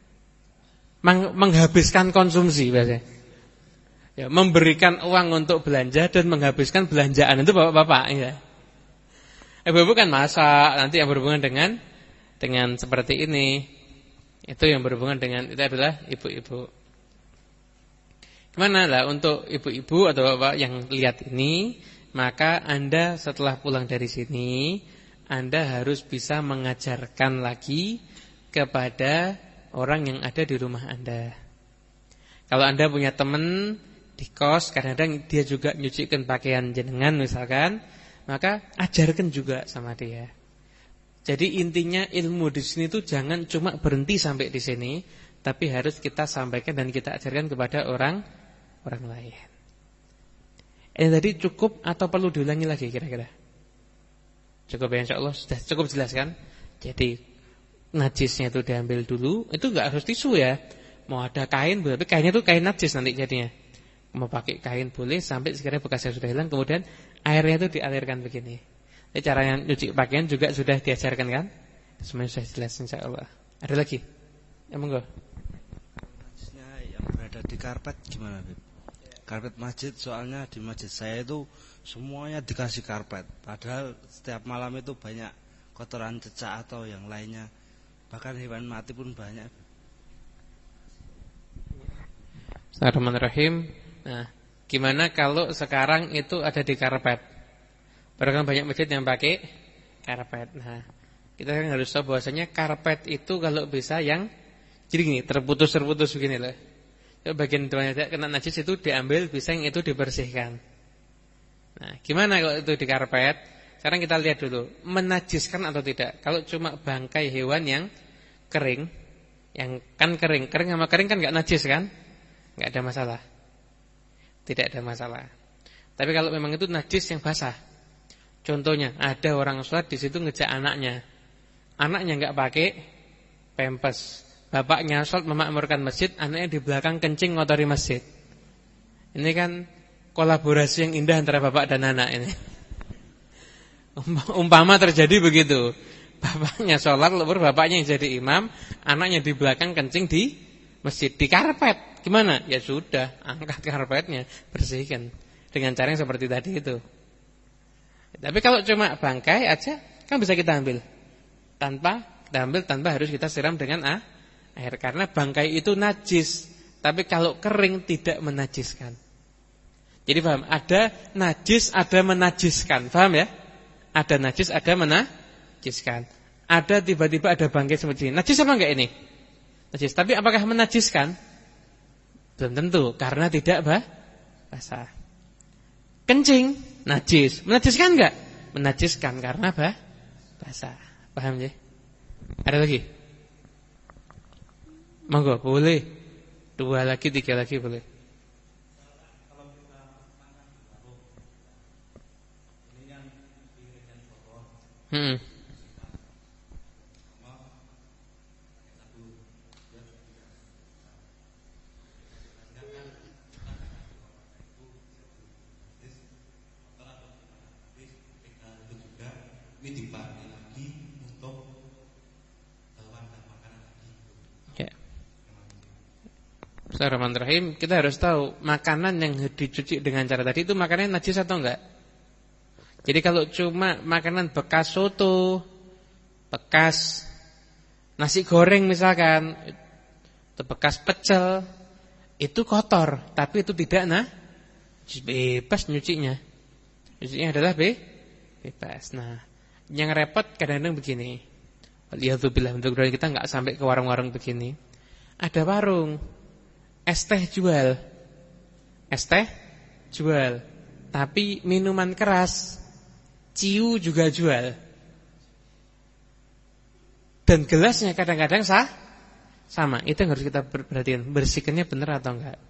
meng menghabiskan konsumsi biasanya. Ya, memberikan uang untuk belanja dan menghabiskan belanjaan itu bapak-bapak ya. Ibu-ibu kan masak, nanti yang berhubungan dengan dengan seperti ini, itu yang berhubungan dengan itu adalah ibu-ibu. Gimana lah untuk ibu-ibu atau bapak yang lihat ini, maka Anda setelah pulang dari sini, Anda harus bisa mengajarkan lagi kepada orang yang ada di rumah Anda. Kalau Anda punya teman di kos, kadang-kadang dia juga nyucikan pakaian jenengan misalkan, maka ajarkan juga sama dia. Jadi intinya ilmu di sini tuh jangan cuma berhenti sampai di sini, tapi harus kita sampaikan dan kita ajarkan kepada orang orang lain. Ini tadi cukup atau perlu diulangi lagi kira-kira? Cukup ya insyaallah sudah cukup jelas kan? Jadi najisnya itu diambil dulu, itu enggak harus tisu ya. Mau ada kain, tapi kainnya itu kain najis nanti jadinya. Mau pakai kain boleh sampai sekiranya bekasnya sudah hilang, kemudian airnya itu dialirkan begini. Jadi cara yang nyuci pakaian juga sudah diajarkan kan? Semuanya sudah jelas insyaallah. Ada lagi? Ya monggo. Najisnya yang berada di karpet gimana, Bib? Karpet masjid, soalnya di masjid saya itu semuanya dikasih karpet. Padahal setiap malam itu banyak kotoran cecak atau yang lainnya. Bahkan hewan mati pun banyak. Bismillahirrahmanirrahim. Nah, gimana kalau sekarang itu ada di karpet? Padahal banyak masjid yang pakai karpet. Nah, kita kan harus tahu bahwasanya karpet itu kalau bisa yang jadi gini, terputus-terputus begini loh. Bagian depannya kena najis itu diambil, bisa yang itu dibersihkan. Nah, gimana kalau itu di karpet? Sekarang kita lihat dulu, menajiskan atau tidak. Kalau cuma bangkai hewan yang kering, yang kan kering, kering sama kering kan enggak najis kan? Enggak ada masalah. Tidak ada masalah. Tapi kalau memang itu najis yang basah. Contohnya, ada orang sholat di situ ngejak anaknya. Anaknya enggak pakai pempes. Bapaknya sholat memakmurkan masjid, anaknya di belakang kencing ngotori masjid. Ini kan kolaborasi yang indah antara bapak dan anak ini. Umpama terjadi begitu. Bapaknya sholat, lalu bapaknya yang jadi imam, anaknya di belakang kencing di masjid, di karpet. Gimana? Ya sudah, angkat karpetnya, bersihkan dengan cara yang seperti tadi itu. Tapi kalau cuma bangkai aja, kan bisa kita ambil tanpa kita ambil tanpa harus kita siram dengan ah, air, karena bangkai itu najis. Tapi kalau kering tidak menajiskan. Jadi paham? Ada najis, ada menajiskan. Paham ya? Ada najis, ada menajiskan. Ada tiba-tiba ada bangkai seperti ini. Najis apa enggak ini? Najis. Tapi apakah menajiskan? Belum tentu, karena tidak bah, basah. Kencing, najis. Menajiskan enggak? Menajiskan karena bah, basah. Paham ya? Ada lagi? Monggo, boleh. Dua lagi, tiga lagi boleh. Hmm. Ini dipakai lagi untuk hewan dan makanan lagi. Ya. Bismillahirrahmanirrahim. Kita harus tahu makanan yang dicuci dengan cara tadi itu makanannya najis atau enggak. Jadi kalau cuma makanan bekas soto, bekas nasi goreng misalkan, itu bekas pecel, itu kotor, tapi itu tidak nah bebas nyucinya. Nyucinya adalah be, bebas. Nah, yang repot kadang-kadang begini. Waliyadzubillah, untuk kita enggak sampai ke warung-warung begini. Ada warung es teh jual. Es teh jual. Tapi minuman keras, ciu juga jual. Dan gelasnya kadang-kadang sah sama. Itu yang harus kita perhatikan, bersihkannya benar atau enggak.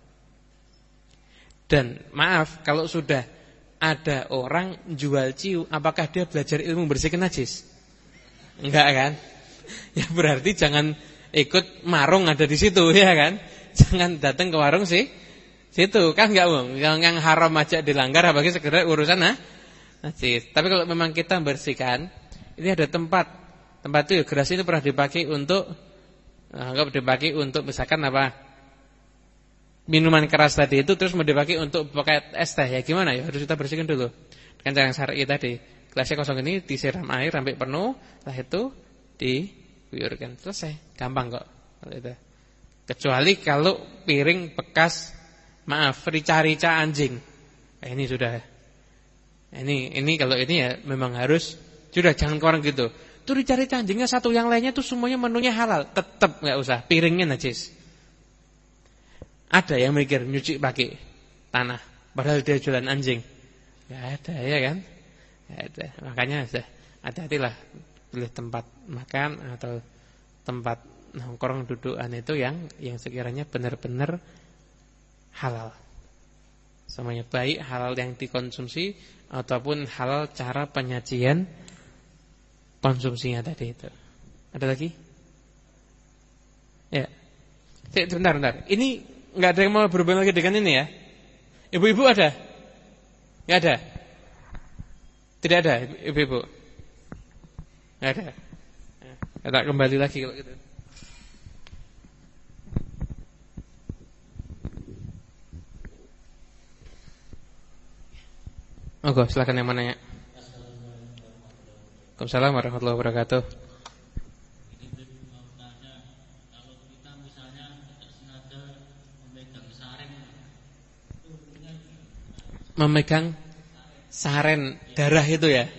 Dan maaf, kalau sudah ada orang jual ciu, apakah dia belajar ilmu bersihkan najis? Enggak kan? Ya berarti jangan ikut marung ada di situ, ya kan? Jangan datang ke warung sih situ, kan enggak, Bang. Yang, yang haram aja dilanggar, apalagi sekedar urusan nah, najis. Tapi kalau memang kita bersihkan, ini ada tempat. Tempat itu ya, gelas itu pernah dipakai untuk anggap dipakai untuk misalkan apa? Minuman keras tadi itu terus mau dipakai untuk pakai es teh, ya gimana ya? Harus kita bersihkan dulu. Dengan cara yang syar'i tadi. Gelasnya kosong ini disiram air sampai penuh, setelah itu diguyurkan. Selesai, gampang kok kalau itu. Kecuali kalau piring bekas, maaf, rica-rica anjing. Eh, ini sudah. Ini ini kalau ini ya memang harus sudah, jangan kurang gitu. Itu rica-rica anjingnya satu, yang lainnya tuh semuanya menunya halal, tetap enggak usah, piringnya najis. Ada yang mikir nyuci pakai tanah, padahal dia jualan anjing. Enggak ada, ya kan? Enggak ada. Makanya sudah hati-hatilah pilih tempat makan atau tempat nongkrong dudukan itu yang yang sekiranya benar-benar halal. Semuanya baik, halal yang dikonsumsi ataupun halal cara penyajian konsumsinya tadi itu. Ada lagi? Ya. Sebentar, bentar. Ini enggak ada yang mau berhubungan lagi dengan ini ya? Ibu-ibu ada? Enggak ada? Tidak ada ibu-ibu? Enggak ada. Kita kembali lagi kalau gitu. Oke, silakan yang mana ya? Assalamualaikum warahmatullahi wabarakatuh. memegang saren darah itu ya.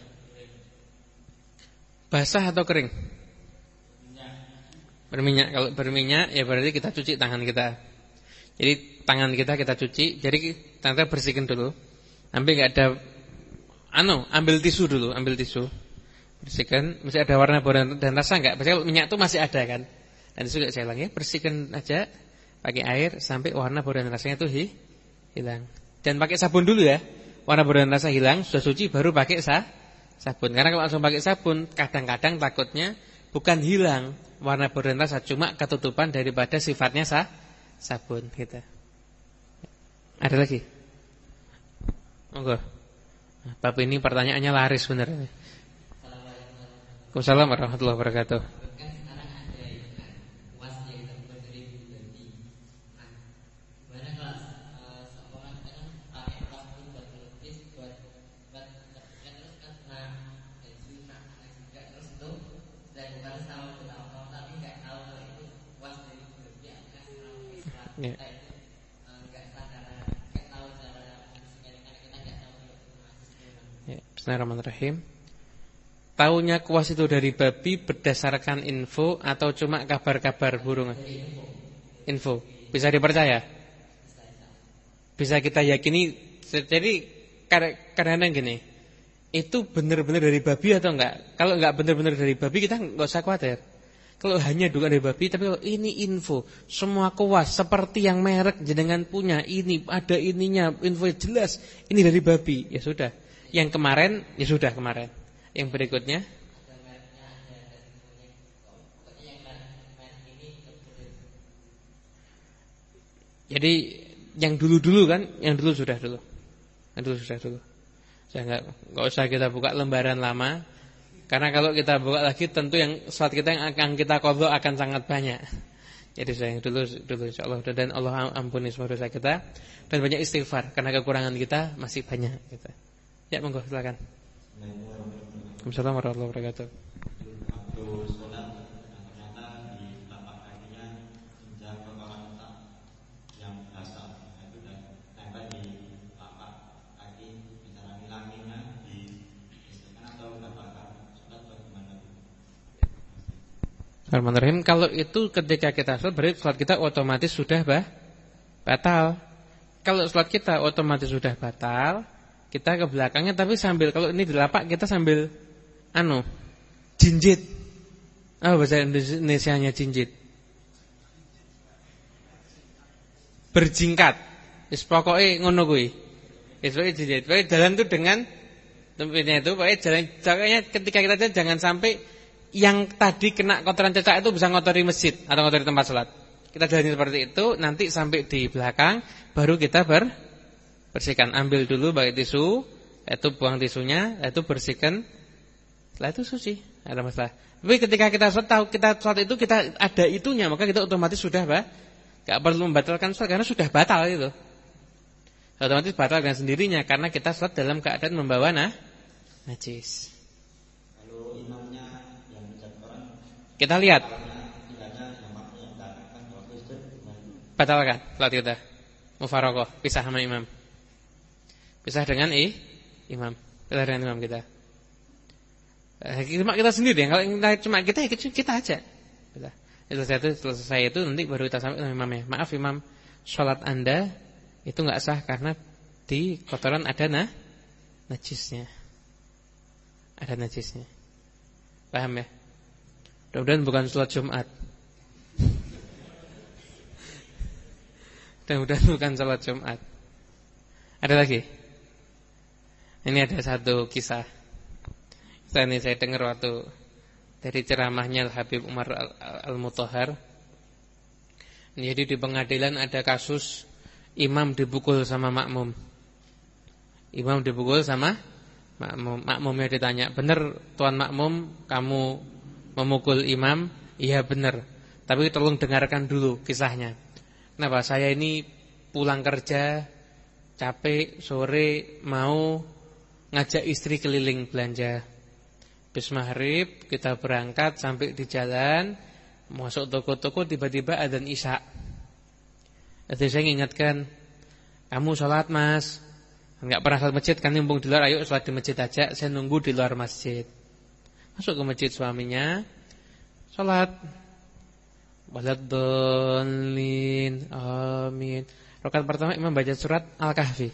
Basah atau kering? Berminyak. Kalau berminyak ya berarti kita cuci tangan kita. Jadi tangan kita kita cuci. Jadi tangan kita bersihkan dulu. Sampai enggak ada anu, ambil tisu dulu, ambil tisu. Bersihkan, masih ada warna bau dan rasa enggak? Biasanya minyak itu masih ada kan. Dan itu juga saya ulang ya, bersihkan aja pakai air sampai warna bau dan rasanya itu hi, hilang. Dan pakai sabun dulu ya. Warna bau dan rasa hilang, sudah suci baru pakai sah, sabun. Karena kalau langsung pakai sabun, kadang-kadang takutnya bukan hilang warna bau dan rasa, cuma ketutupan daripada sifatnya sah, sabun gitu. Ada lagi? Monggo. Nah, bab ini pertanyaannya laris benar. Assalamualaikum warahmatullahi wabarakatuh. Ya. Ya, bismillahirrahmanirrahim. Taunya kuas itu dari babi berdasarkan info atau cuma kabar-kabar burung? Info. Bisa dipercaya? Bisa kita yakini. Jadi kadang-kadang gini, itu benar-benar dari babi atau enggak? Kalau enggak benar-benar dari babi, kita enggak usah khawatir. Kalau hanya dugaan dari babi, tapi kalau ini info, semua kuas seperti yang merek jenengan punya, ini ada ininya, info jelas, ini dari babi, ya sudah. Yang kemarin, ya sudah kemarin. Yang berikutnya, jadi yang dulu-dulu kan, yang dulu sudah dulu, yang dulu sudah dulu. Saya enggak, enggak usah kita buka lembaran lama. Karena kalau kita buka lagi tentu yang salat kita yang akan kita qadha akan sangat banyak. Jadi saya dulu dulu insyaallah dan Allah ampuni semua dosa kita dan banyak istighfar karena kekurangan kita masih banyak gitu. Ya monggo silakan. Assalamualaikum warahmatullahi wabarakatuh. Bismillahirrahmanirrahim. Kalau itu ketika kita sholat, berarti sholat kita otomatis sudah bah, batal. Kalau sholat kita otomatis sudah batal, kita ke belakangnya tapi sambil, kalau ini di lapak kita sambil anu, jinjit. Oh, bahasa Indonesianya jinjit. Berjingkat. Wis pokoke ngono kuwi. Wis pokoke jinjit. Pokoke jalan itu dengan tempatnya itu, pokoke jalan caranya ketika kita jalan jangan sampai yang tadi kena kotoran cecak itu bisa ngotori masjid atau ngotori tempat sholat. Kita jalani seperti itu, nanti sampai di belakang baru kita ber bersihkan. Ambil dulu pakai tisu, itu buang tisunya, itu bersihkan. Setelah itu suci, ada masalah. Tapi ketika kita sholat, tahu kita sholat itu kita ada itunya, maka kita otomatis sudah bah, gak perlu membatalkan sholat karena sudah batal itu. Otomatis batal dengan sendirinya karena kita sholat dalam keadaan membawa nah, najis. Kita lihat. Batalkan salat kita. Mufaraqah, pisah sama imam. Pisah dengan i, imam. Pisah dengan imam kita. Cuma kita sendiri. Kalau cuma kita ya kita aja. Kita. Selesai itu selesai itu nanti baru kita sampai sama imamnya. Maaf imam, salat Anda itu enggak sah karena di kotoran ada nah najisnya. Ada najisnya. Paham ya? Mudah-mudahan bukan sholat Jumat. Mudah-mudahan bukan sholat Jumat. Ada lagi? Ini ada satu kisah. Kisah ini saya dengar waktu dari ceramahnya Habib Umar Al-Mutahhar. Jadi di pengadilan ada kasus imam dipukul sama makmum. Imam dipukul sama makmum. Makmumnya ditanya, "Benar tuan makmum kamu memukul imam?" "Iya benar. Tapi tolong dengarkan dulu kisahnya. Kenapa? Saya ini pulang kerja capek sore mau ngajak istri keliling belanja. Habis maghrib kita berangkat sampai di jalan masuk toko-toko tiba-tiba adzan isya. Jadi saya mengingatkan, kamu sholat mas, Enggak pernah salat masjid kan, mumpung di luar, ayo salat di masjid aja, saya nunggu di luar masjid. Masuk ke masjid suaminya, salat. Waladdallin, amin. Rakaat pertama imam baca surat Al-Kahfi.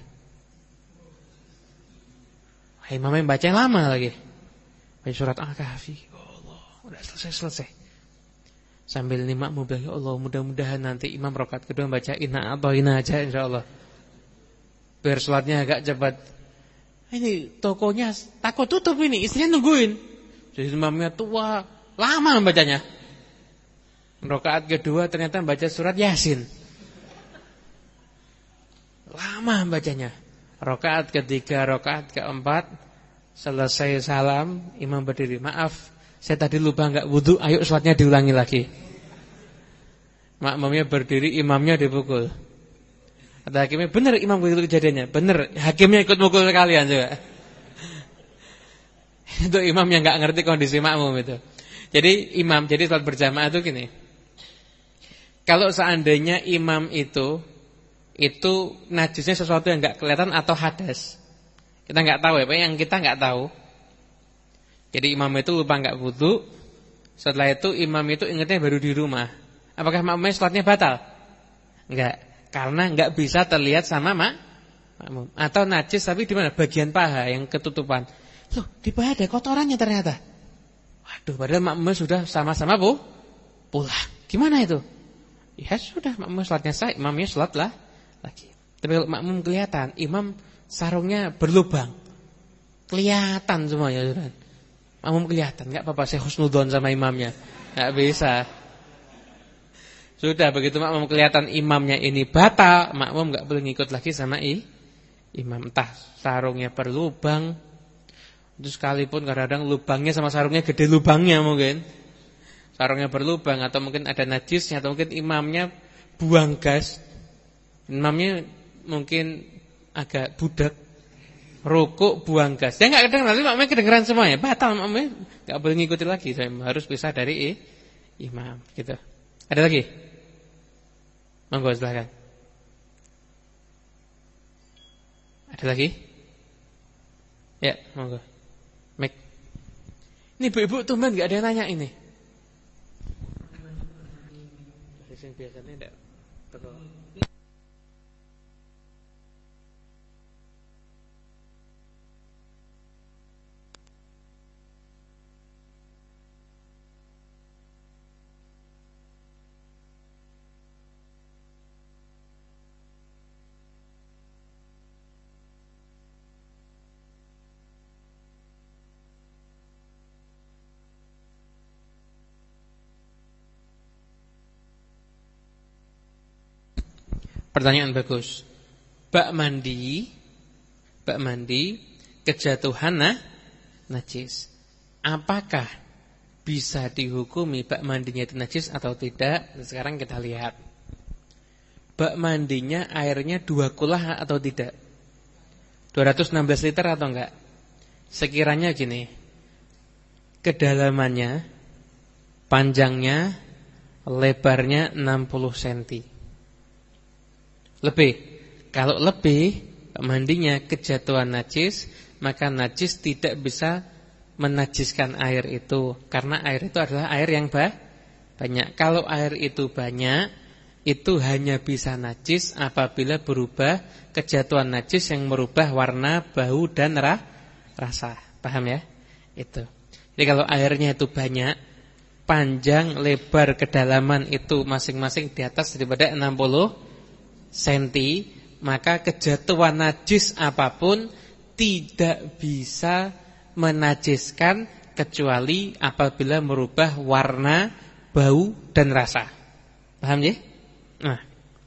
Imamnya baca lama lagi. Baca surat Al-Kahfi. Ya Allah, udah selesai-selesai. Sambil nimak mobil, ya Allah, mudah-mudahan nanti imam rakaat kedua baca inna a'thaina aja insyaallah. Biar sholatnya agak cepat. Ini tokonya takut tutup ini, istrinya nungguin. Jadi imamnya tua, lama bacanya. Rakaat kedua ternyata baca surat Yasin. Lama bacanya. Rakaat ketiga, rakaat keempat, selesai salam, imam berdiri. Maaf, saya tadi lupa enggak wudu, ayo sholatnya diulangi lagi. Makmumnya berdiri, imamnya dipukul. Kata hakimnya, benar imam begitu kejadiannya. Benar, hakimnya ikut mukul kalian juga. Itu imam yang enggak ngerti kondisi makmum itu. Jadi imam, jadi salat berjamaah itu gini. Kalau seandainya imam itu itu najisnya sesuatu yang enggak kelihatan atau hadas, kita enggak tahu ya, Pak, yang kita enggak tahu. Jadi imam itu lupa enggak wudu. Setelah itu imam itu ingatnya baru di rumah. Apakah makmumnya salatnya batal? Enggak. Karena enggak bisa terlihat sama mak, makmum. Atau najis tapi di mana? Bagian paha yang ketutupan. Loh, di paha ada kotorannya ternyata. Waduh, padahal makmum sudah sama-sama bu, pulang. Gimana itu? Ya sudah, makmum salatnya sah, imamnya salat lah lagi. Tapi kalau makmum kelihatan, imam sarungnya berlubang, kelihatan semuanya, sudah. Makmum kelihatan, enggak apa-apa, saya husnudzon sama imamnya. Enggak bisa. Sudah begitu makmum kelihatan imamnya ini batal, makmum enggak boleh ngikut lagi sama i, imam. Entah sarungnya berlubang, itu sekalipun kadang-kadang lubangnya sama sarungnya gede lubangnya mungkin. Sarungnya berlubang atau mungkin ada najisnya atau mungkin imamnya buang gas. Imamnya mungkin agak budak, rukuk buang gas. Ya enggak kedengeran, nanti makmumnya kedengeran semuanya, batal makmumnya enggak boleh ngikutin lagi, saya harus pisah dari i, imam gitu. Ada lagi? Monggo silakan. Ada lagi? Ya, monggo. Mik. Ini ibu-ibu tumben enggak ada yang nanya ini. Biasanya enggak. Pertanyaan bagus. Bak mandi, bak mandi kejatuhan nah, najis. Apakah bisa dihukumi bak mandinya itu najis atau tidak? Sekarang kita lihat. Bak mandinya airnya dua kulah atau tidak? dua ratus enam belas liter atau enggak? Sekiranya gini. Kedalamannya, panjangnya, lebarnya enam puluh sentimeter. Lebih. Kalau lebih mandinya kejatuhan najis, maka najis tidak bisa menajiskan air itu, karena air itu adalah air yang bah, banyak. Kalau air itu banyak, itu hanya bisa najis apabila berubah kejatuhan najis yang merubah warna, bau dan rah, rasa. Paham ya? Itu. Jadi kalau airnya itu banyak, panjang, lebar, kedalaman itu masing-masing di atas daripada enam puluh senti, maka kejatuhan najis apapun tidak bisa menajiskan kecuali apabila merubah warna, bau dan rasa. Paham ya? Nah,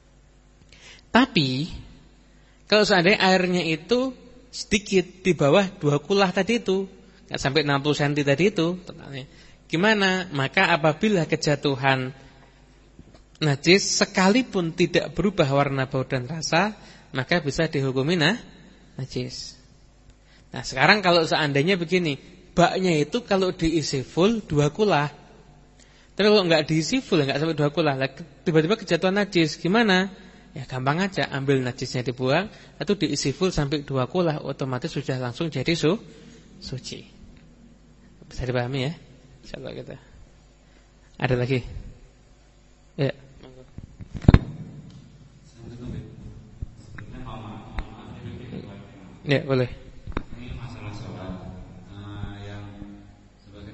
tapi kalau seandainya airnya itu sedikit di bawah dua kulah tadi itu, nggak sampai enam puluh sentimeter tadi itu, gimana? Maka apabila kejatuhan najis sekalipun tidak berubah warna, bau dan rasa, maka bisa dihukumi nah, najis. Nah sekarang kalau seandainya begini, baknya itu kalau diisi full dua kulah, tapi kalau nggak diisi full, nggak sampai dua kulah, tiba-tiba kejatuhan najis, gimana? Ya gampang aja, ambil najisnya dibuang, itu diisi full sampai dua kulah, otomatis sudah langsung jadi su suci. Bisa dipahami ya? Insyaallah kita. Ada lagi? Ya. Ya, boleh. Ini masalah sholat uh, yang sebagai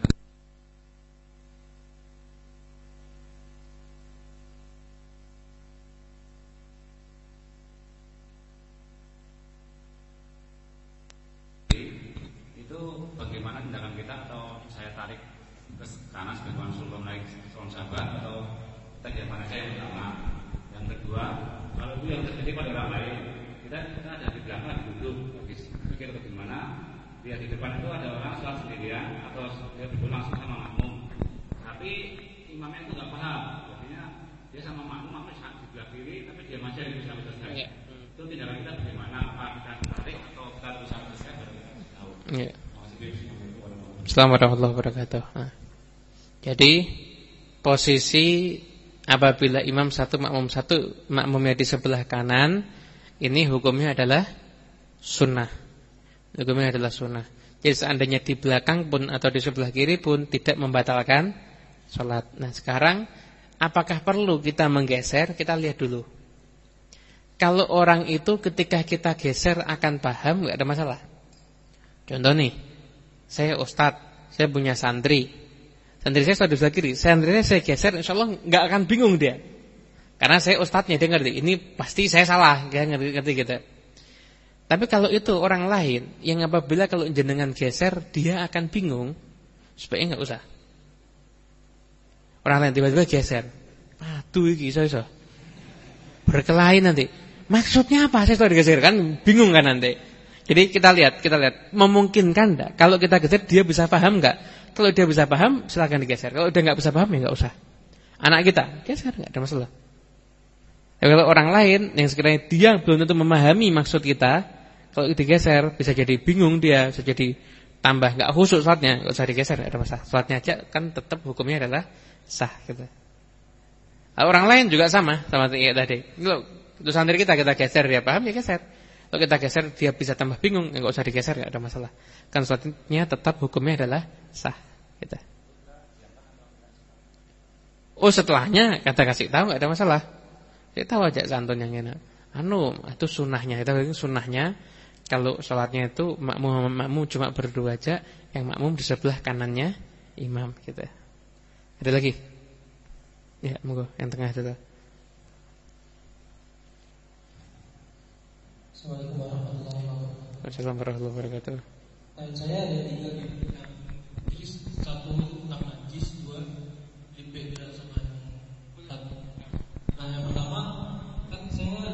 itu bagaimana tindakan kita, atau saya tarik ke kanan sebagaimana sebelum naik seorang sahabat, atau kita gimana saya yang pertama. Yang kedua, kalau itu yang terjadi pada orang lain, kita kita ada di belakang duduk, pikir bagaimana dia di depan itu ada orang sholat sendirian atau dia duduk langsung sama makmum, tapi imamnya itu nggak paham, jadinya dia sama makmum, makmum di sebelah kiri, tapi dia masih ada di bisa selesai. Ya. Itu tindakan kita bagaimana? Apa kita tarik atau kita bisa selesai? Baru kita tahu. Ya. Assalamualaikum warahmatullahi wabarakatuh. Nah, jadi posisi apabila imam satu makmum satu, makmumnya di sebelah kanan, ini hukumnya adalah sunnah. Hukumnya adalah sunnah. Jadi seandainya di belakang pun atau di sebelah kiri pun tidak membatalkan sholat. Nah sekarang apakah perlu kita menggeser? Kita lihat dulu. Kalau orang itu ketika kita geser akan paham, nggak ada masalah. Contoh nih, saya ustadz, saya punya santri, santri saya di sebelah kiri, santrinya saya geser, insya Allah nggak akan bingung dia, karena saya ustadznya, dia ngerti, ini pasti saya salah, dia ngerti, ngerti gitu. Tapi kalau itu orang lain yang apabila kalau jenengan geser dia akan bingung, sebaiknya nggak usah. Orang lain tiba-tiba geser, aduh iki iso-iso berkelahi nanti. Maksudnya apa? Saya sudah digeser kan, bingung kan nanti. Jadi kita lihat, kita lihat memungkinkan enggak? Kalau kita geser dia bisa paham enggak? Kalau dia bisa paham silakan digeser. Kalau dia enggak bisa paham ya enggak usah. Anak kita geser enggak ada masalah. Ya, kalau orang lain yang sekiranya dia belum tentu memahami maksud kita, kalau digeser bisa jadi bingung dia, bisa jadi tambah enggak khusyuk salatnya, enggak usah digeser, enggak ada masalah. Salatnya aja kan tetap hukumnya adalah sah gitu. Nah, orang lain juga sama sama kayak tadi. Kalau itu santri kita kita geser dia paham ya geser. Kalau kita geser dia bisa tambah bingung, enggak usah digeser, enggak ada masalah. Kan salatnya tetap hukumnya adalah sah gitu. Oh, setelahnya kata kasih tahu enggak ada masalah. Saya tahu aja santun yang enak. Anu, itu sunnahnya. Kita bilang sunnahnya kalau sholatnya itu makmum makmum cuma berdua aja, yang makmum di sebelah kanannya imam gitu. Ada lagi? Ya, monggo yang tengah itu. Assalamualaikum warahmatullahi wabarakatuh. Assalamualaikum warahmatullahi wabarakatuh. Dan saya ada tiga najis, satu tentang najis, dua limbah tidak sama satu. Nah yang pertama kan saya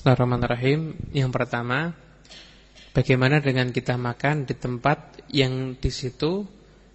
Bismillahirrahmanirrahim. Yang pertama, bagaimana dengan kita makan di tempat yang di situ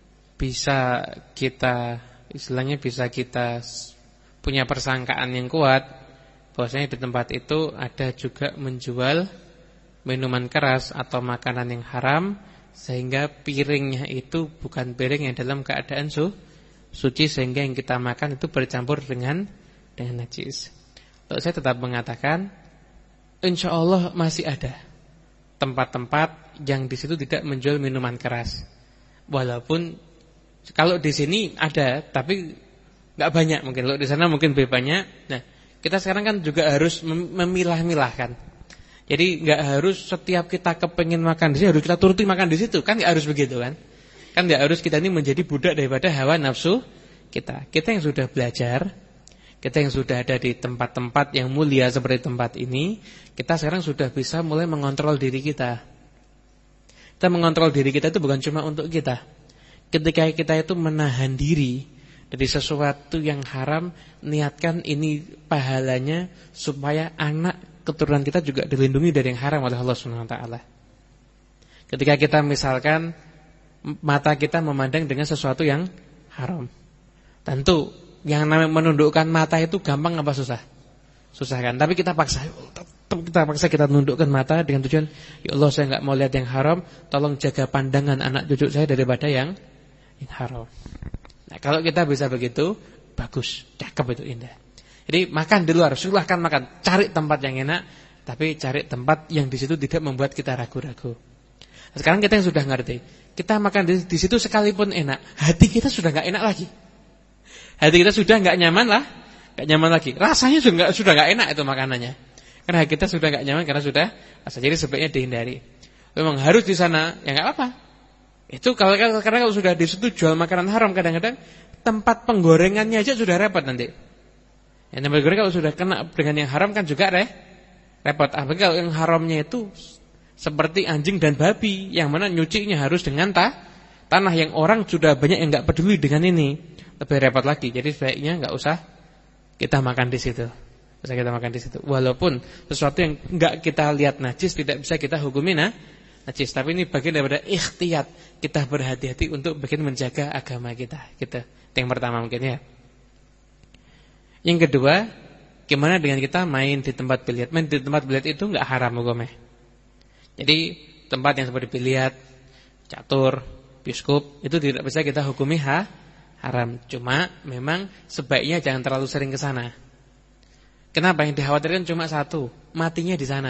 bisa kita, istilahnya bisa kita punya persangkaan yang kuat bahwasanya di tempat itu ada juga menjual minuman keras atau makanan yang haram, sehingga piringnya itu bukan piring yang dalam keadaan su, suci, sehingga yang kita makan itu bercampur dengan dengan najis. Lalu saya tetap mengatakan, insya Allah masih ada tempat-tempat yang di situ tidak menjual minuman keras. Walaupun kalau di sini ada, tapi nggak banyak mungkin. Kalau di sana mungkin lebih banyak. Nah, kita sekarang kan juga harus memilah-milahkan. Jadi nggak harus setiap kita kepengin makan di sini harus kita turuti makan di situ. Kan nggak harus begitu kan? Kan nggak harus kita ini menjadi budak daripada hawa nafsu kita. Kita yang sudah belajar, kita yang sudah ada di tempat-tempat yang mulia seperti tempat ini, kita sekarang sudah bisa mulai mengontrol diri kita. Kita mengontrol diri kita itu bukan cuma untuk kita. Ketika kita itu menahan diri dari sesuatu yang haram, niatkan ini pahalanya supaya anak keturunan kita juga dilindungi dari yang haram oleh Allah Subhanahu wa taala. Ketika kita misalkan mata kita memandang dengan sesuatu yang haram, tentu yang namanya menundukkan mata itu gampang apa susah? Susah kan? Tapi kita paksa, kita paksa kita menundukkan mata dengan tujuan, ya Allah saya enggak mau lihat yang haram, tolong jaga pandangan anak cucu saya daripada yang yang haram. Nah, kalau kita bisa begitu, bagus, cakep, itu indah. Jadi makan di luar, silahkan makan, cari tempat yang enak, tapi cari tempat yang di situ tidak membuat kita ragu-ragu. Nah, sekarang kita yang sudah ngerti, kita makan di, di situ sekalipun enak, hati kita sudah nggak enak lagi. Hati kita sudah nggak nyaman lah, nggak nyaman lagi. Rasanya sudah nggak sudah nggak enak itu makanannya, karena kita sudah nggak nyaman karena sudah rasa. Jadi sebaiknya dihindari. Memang harus di sana, ya nggak apa-apa. Itu kalau karena kalau sudah di situ jual makanan haram, kadang-kadang tempat penggorengannya aja sudah repot nanti. Yang tempat goreng kalau sudah kena dengan yang haram kan juga re, repot. Apalagi kalau yang haramnya itu seperti anjing dan babi, yang mana nyucinya harus dengan ta, tanah yang orang sudah banyak yang nggak peduli dengan ini, lebih repot lagi. Jadi sebaiknya nggak usah kita makan di situ. Bisa kita makan di situ. Walaupun sesuatu yang nggak kita lihat najis tidak bisa kita hukumi nah najis, tapi ini bagian daripada ikhtiyat kita berhati-hati untuk bagian menjaga agama kita. Gitu. Yang pertama mungkin ya. Yang kedua, gimana dengan kita main di tempat biliar? Main di tempat biliar itu enggak haram hukumnya. Jadi tempat yang seperti biliar, catur, bioskop itu tidak bisa kita hukumi ha, haram. Cuma memang sebaiknya jangan terlalu sering ke sana. Kenapa? Yang dikhawatirkan cuma satu, matinya di sana.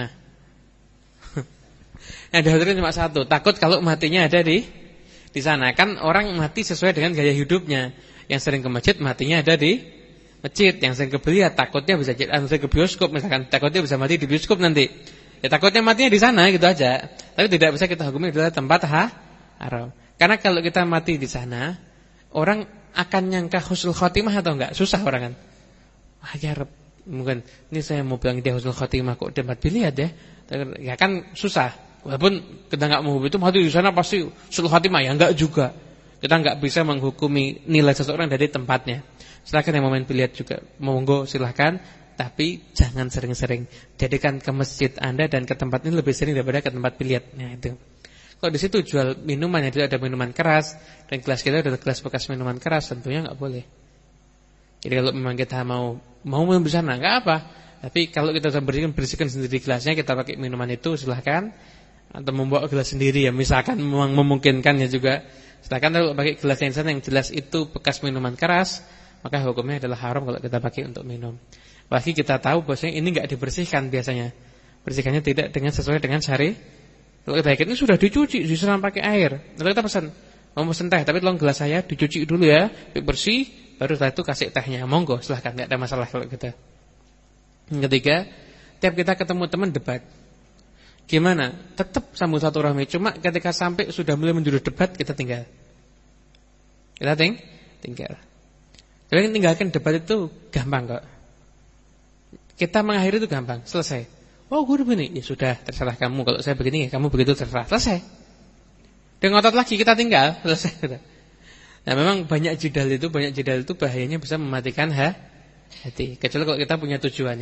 Yang dikhawatirkan cuma satu, takut kalau matinya ada di di sana. Kan orang mati sesuai dengan gaya hidupnya. Yang sering ke masjid matinya ada di masjid, yang sering ke biliar takutnya bisa jadi, sering ke bioskop misalkan takutnya bisa mati di bioskop nanti. Ya takutnya matinya di sana gitu aja. Tapi tidak bisa kita hukumi adalah tempat ha, haram. Karena kalau kita mati di sana, orang akan nyangka husnul khotimah atau enggak? Susah orang kan. Wah, ya Rab, mungkin ini saya mau bilang dia husnul khotimah kok tempat biliar ya. Ya kan susah. Walaupun kita enggak mau itu mati di sana pasti husnul khotimah, ya enggak juga. Kita enggak bisa menghukumi nilai seseorang dari tempatnya. Silakan yang mau main biliar juga, monggo silahkan, tapi jangan sering-sering. Jadikan ke masjid Anda dan ke tempat ini lebih sering daripada ke tempat biliar. Nah itu. Kalau di situ jual minuman yang tidak ada minuman keras dan gelas kita adalah gelas bekas minuman keras, tentunya enggak boleh. Jadi kalau memang kita mau mau minum di sana enggak apa. Tapi kalau kita sudah bersihkan bersihkan sendiri gelasnya, kita pakai minuman itu silahkan. Atau membawa gelas sendiri ya, misalkan memang memungkinkannya juga. Silakan kalau pakai gelas yang sana yang jelas itu bekas minuman keras, maka hukumnya adalah haram kalau kita pakai untuk minum. Apalagi kita tahu bahwasanya ini enggak dibersihkan biasanya. Bersihkannya tidak dengan sesuai dengan syari. Kalau kita yakin ini sudah dicuci, disiram pakai air. Lalu kita pesan, mau pesan teh, tapi tolong gelas saya dicuci dulu ya, bersih, baru setelah itu kasih tehnya. Monggo, silahkan, enggak ada masalah kalau kita. Yang ketiga, tiap kita ketemu teman debat. Gimana? Tetap sambung satu rahmi. Cuma ketika sampai sudah mulai menjurus debat, kita tinggal. Kita ting tinggal. Jadi tinggalkan debat itu gampang kok. Kita mengakhiri itu gampang, selesai. Oh guru begini, ya sudah terserah kamu. Kalau saya begini, kamu begitu terserah, selesai. Dan ngotot lagi kita tinggal, selesai. Nah memang banyak jidal itu, banyak jidal itu bahayanya bisa mematikan ha, hati. Kecuali kalau kita punya tujuannya.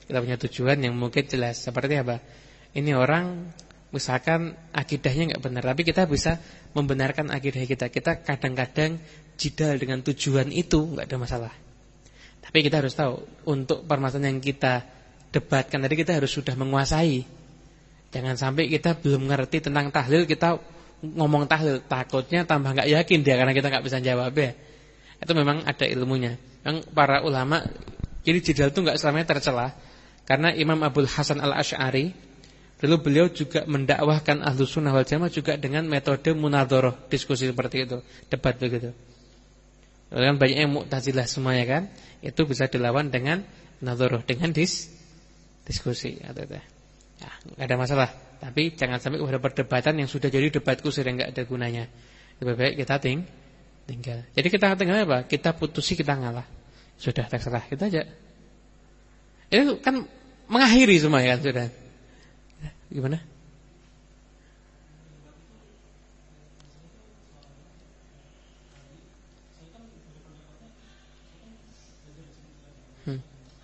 Kita punya tujuan yang mungkin jelas. Seperti apa? Ini orang misalkan akidahnya enggak benar, tapi kita bisa membenarkan akidah kita. Kita kadang-kadang jidal dengan tujuan itu, enggak ada masalah. Tapi kita harus tahu, untuk permasalahan yang kita debatkan tadi kita harus sudah menguasai. Jangan sampai kita belum ngerti tentang tahlil, kita ngomong tahlil, takutnya tambah enggak yakin dia karena kita enggak bisa jawab ya. Itu memang ada ilmunya. Yang para ulama, jadi jidal itu enggak selamanya tercela. Karena Imam Abul Hasan Al-Asy'ari dulu beliau juga mendakwahkan Ahlus Sunnah wal Jamaah juga dengan metode munadharah, diskusi seperti itu, debat begitu. Kan banyak yang Mu'tazilah semuanya kan, itu bisa dilawan dengan munadharah, dengan dis, diskusi atau itu. Ya, enggak ada masalah. Tapi jangan sampai kepada perdebatan yang sudah jadi debat kusir yang enggak ada gunanya. Lebih baik kita ting, tinggal. Jadi kita tinggal apa? Kita putusi, kita ngalah. Sudah terserah kita aja. Itu kan mengakhiri semua ya kan sudah. Gimana? Hmm.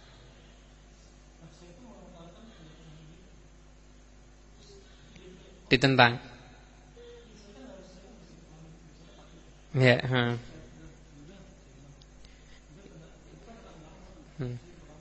Ditentang. Ya, hmm. Hmm.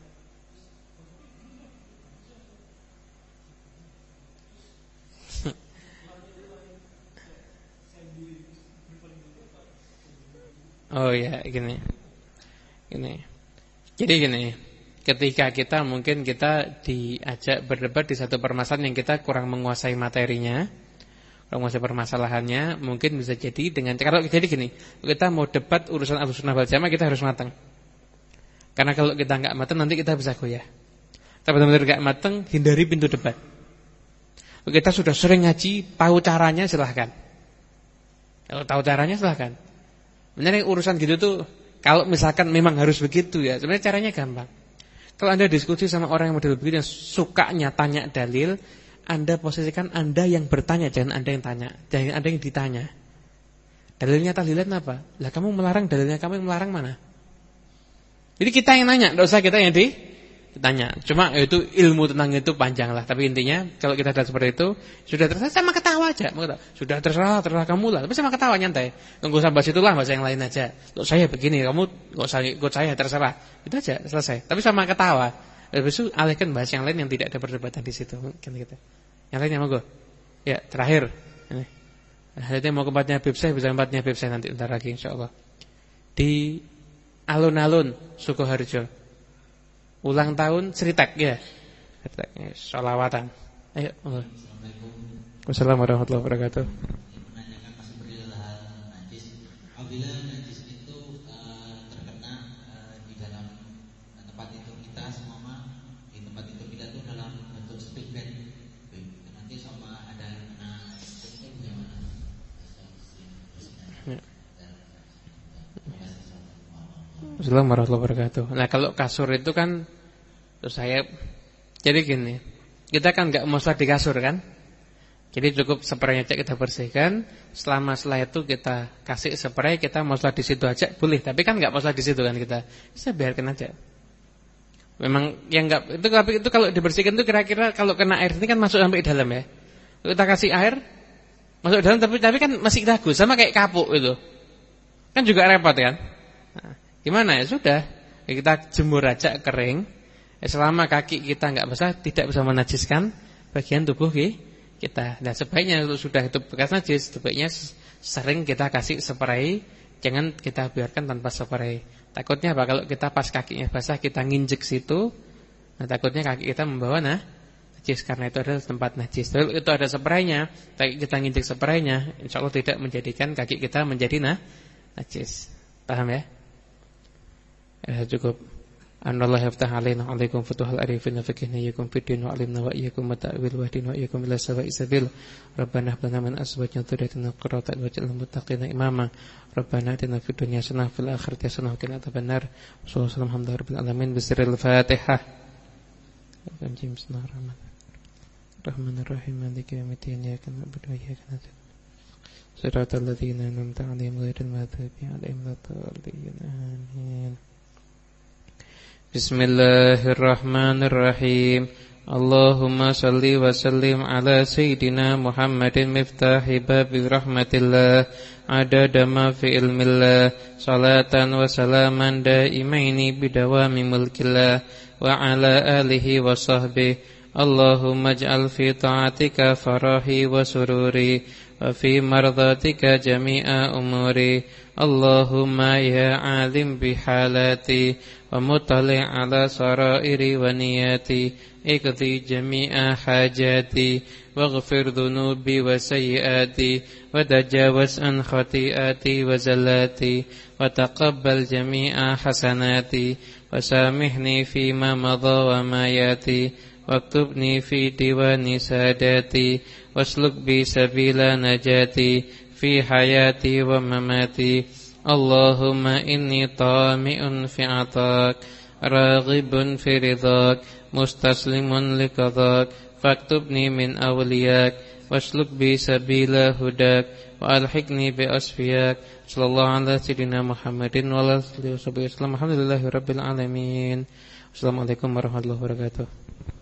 Oh ya, gini. Gini. Jadi gini, ketika kita mungkin kita diajak berdebat di satu permasalahan yang kita kurang menguasai materinya, kurang menguasai permasalahannya, mungkin bisa jadi dengan kalau jadi gini, kita mau debat urusan Ahlus Sunnah wal Jamaah kita harus matang. Karena kalau kita enggak matang nanti kita bisa goyah. Tapi benar-benar enggak matang, hindari pintu debat. Kita sudah sering ngaji, tahu caranya silahkan. Kalau tahu caranya silahkan. Sebenarnya urusan gitu tuh kalau misalkan memang harus begitu ya, sebenarnya caranya gampang. Kalau Anda diskusi sama orang yang model begitu yang sukanya tanya dalil, Anda posisikan Anda yang bertanya, jangan Anda yang tanya, jangan Anda yang ditanya. Dalilnya tahlilan apa? Lah kamu melarang, dalilnya kamu yang melarang mana? Jadi kita yang nanya, enggak usah kita yang ditanya. Cuma itu ilmu tentang itu panjang lah. Tapi intinya kalau kita sudah seperti itu, sudah terserah sama ketawa aja. Sudah terserah, terserah kamu lah. Tapi sama ketawa nyantai. Enggak usah bahas itulah, bahas yang lain aja. Loh saya begini, kamu enggak usah ikut saya, terserah. Itu aja, selesai. Tapi sama ketawa. Habis itu alihkan bahas yang lain yang tidak ada perdebatan di situ. Kan gitu. Yang lainnya monggo. Ya, terakhir. Ini. Haditnya mau ke tempatnya Habib saya, bisa tempatnya Habib saya nanti entar lagi insyaallah. Di alun-alun Sukoharjo. Ulang tahun Seritek ya. Seritek sholawatan. Ayo. Wassalamualaikum warahmatullahi wabarakatuh. Menanyakan masih perihal najis. Apabila najis itu uh, terkena uh, di dalam uh, tempat tidur kita semua, di tempat tidur kita itu dalam bentuk stick bed. Nanti sama ada yang kena stick bed gimana? Assalamualaikum warahmatullahi wabarakatuh. Nah kalau kasur itu kan terus saya jadi gini, kita kan nggak muslah di kasur kan, jadi cukup spraynya aja kita bersihkan. Selama setelah itu kita kasih spray, kita muslah di situ aja boleh. Tapi kan nggak muslah di situ kan kita, bisa biarkan aja. Memang yang nggak itu tapi itu kalau dibersihkan itu kira-kira kalau kena air ini kan masuk sampai dalam ya. Kita kasih air masuk dalam tapi tapi kan masih ragu, sama kayak kapuk itu kan juga repot kan. Nah, gimana ya sudah ya kita jemur aja kering ya, selama kaki kita nggak basah tidak bisa menajiskan bagian tubuh kita. Nah sebaiknya kalau sudah itu bekas najis, sebaiknya sering kita kasih spray, jangan kita biarkan tanpa spray. Takutnya apa kalau kita pas kakinya basah kita nginjek situ, nah takutnya kaki kita membawa nah najis karena itu adalah tempat najis. Kalau itu ada spraynya, kita nginjek spraynya, insya Allah tidak menjadikan kaki kita menjadi nah najis. Paham ya? Ya cukup. Anallahu yaftah alaina alaikum futuhal arifin wa fiqhna yakum fiddin wa alimna wa iyyakum ta'wil wa din wa iyyakum ila sawa'i sabil. Rabbana hab lana min azwajina dhurriyatan qurrata waj'alna muttaqina imama. Rabbana atina fid dunya hasanah wa fil akhirati hasanah wa qina adzabannar. Sallallahu alaihi rabbil alamin bisirril Fatihah. Bismillahirrahmanirrahim. Rahmanirrahim maliki yaumiddin iyyaka na'budu wa iyyaka nasta'in. Shiratal ladzina an'amta 'alaihim ghairil maghdubi 'alaihim waladdallin. Amin. Bismillahirrahmanirrahim. Allahumma salli wa sallim ala Sayyidina Muhammadin miftahi babi rahmatillah adada ma fi ilmillah salatan wa salaman daimaini bidawami mulkillah wa ala alihi wa sahbihi. Allahumma ij'al fi ta'atika farahi wa sururi wa fi mardatika jami'a umuri. Allahumma ya alim bihalati wa mutali' ala sarairi wa niyati اقضي جميع حاجاتي واغفر ذنوبي وسيئاتي وتجاوز عن خطيئاتي وزلاتي وتقبل جميع حسناتي وسامحني فيما مضى وما ياتي واكتبني في ديوان ساداتي واسلك بي سبيل نجاتي في حياتي ومماتي. اللهم إني طامع في عطاك راغب في رضاك مستسلم لقضاك فاكتبني من أولياك واسلك بي سبيل هداك وألحقني بأصفياك. صلى الله على سيدنا محمد وعلى آله وصحبه وسلم. الحمد لله رب العالمين. Assalamualaikum warahmatullahi wabarakatuh.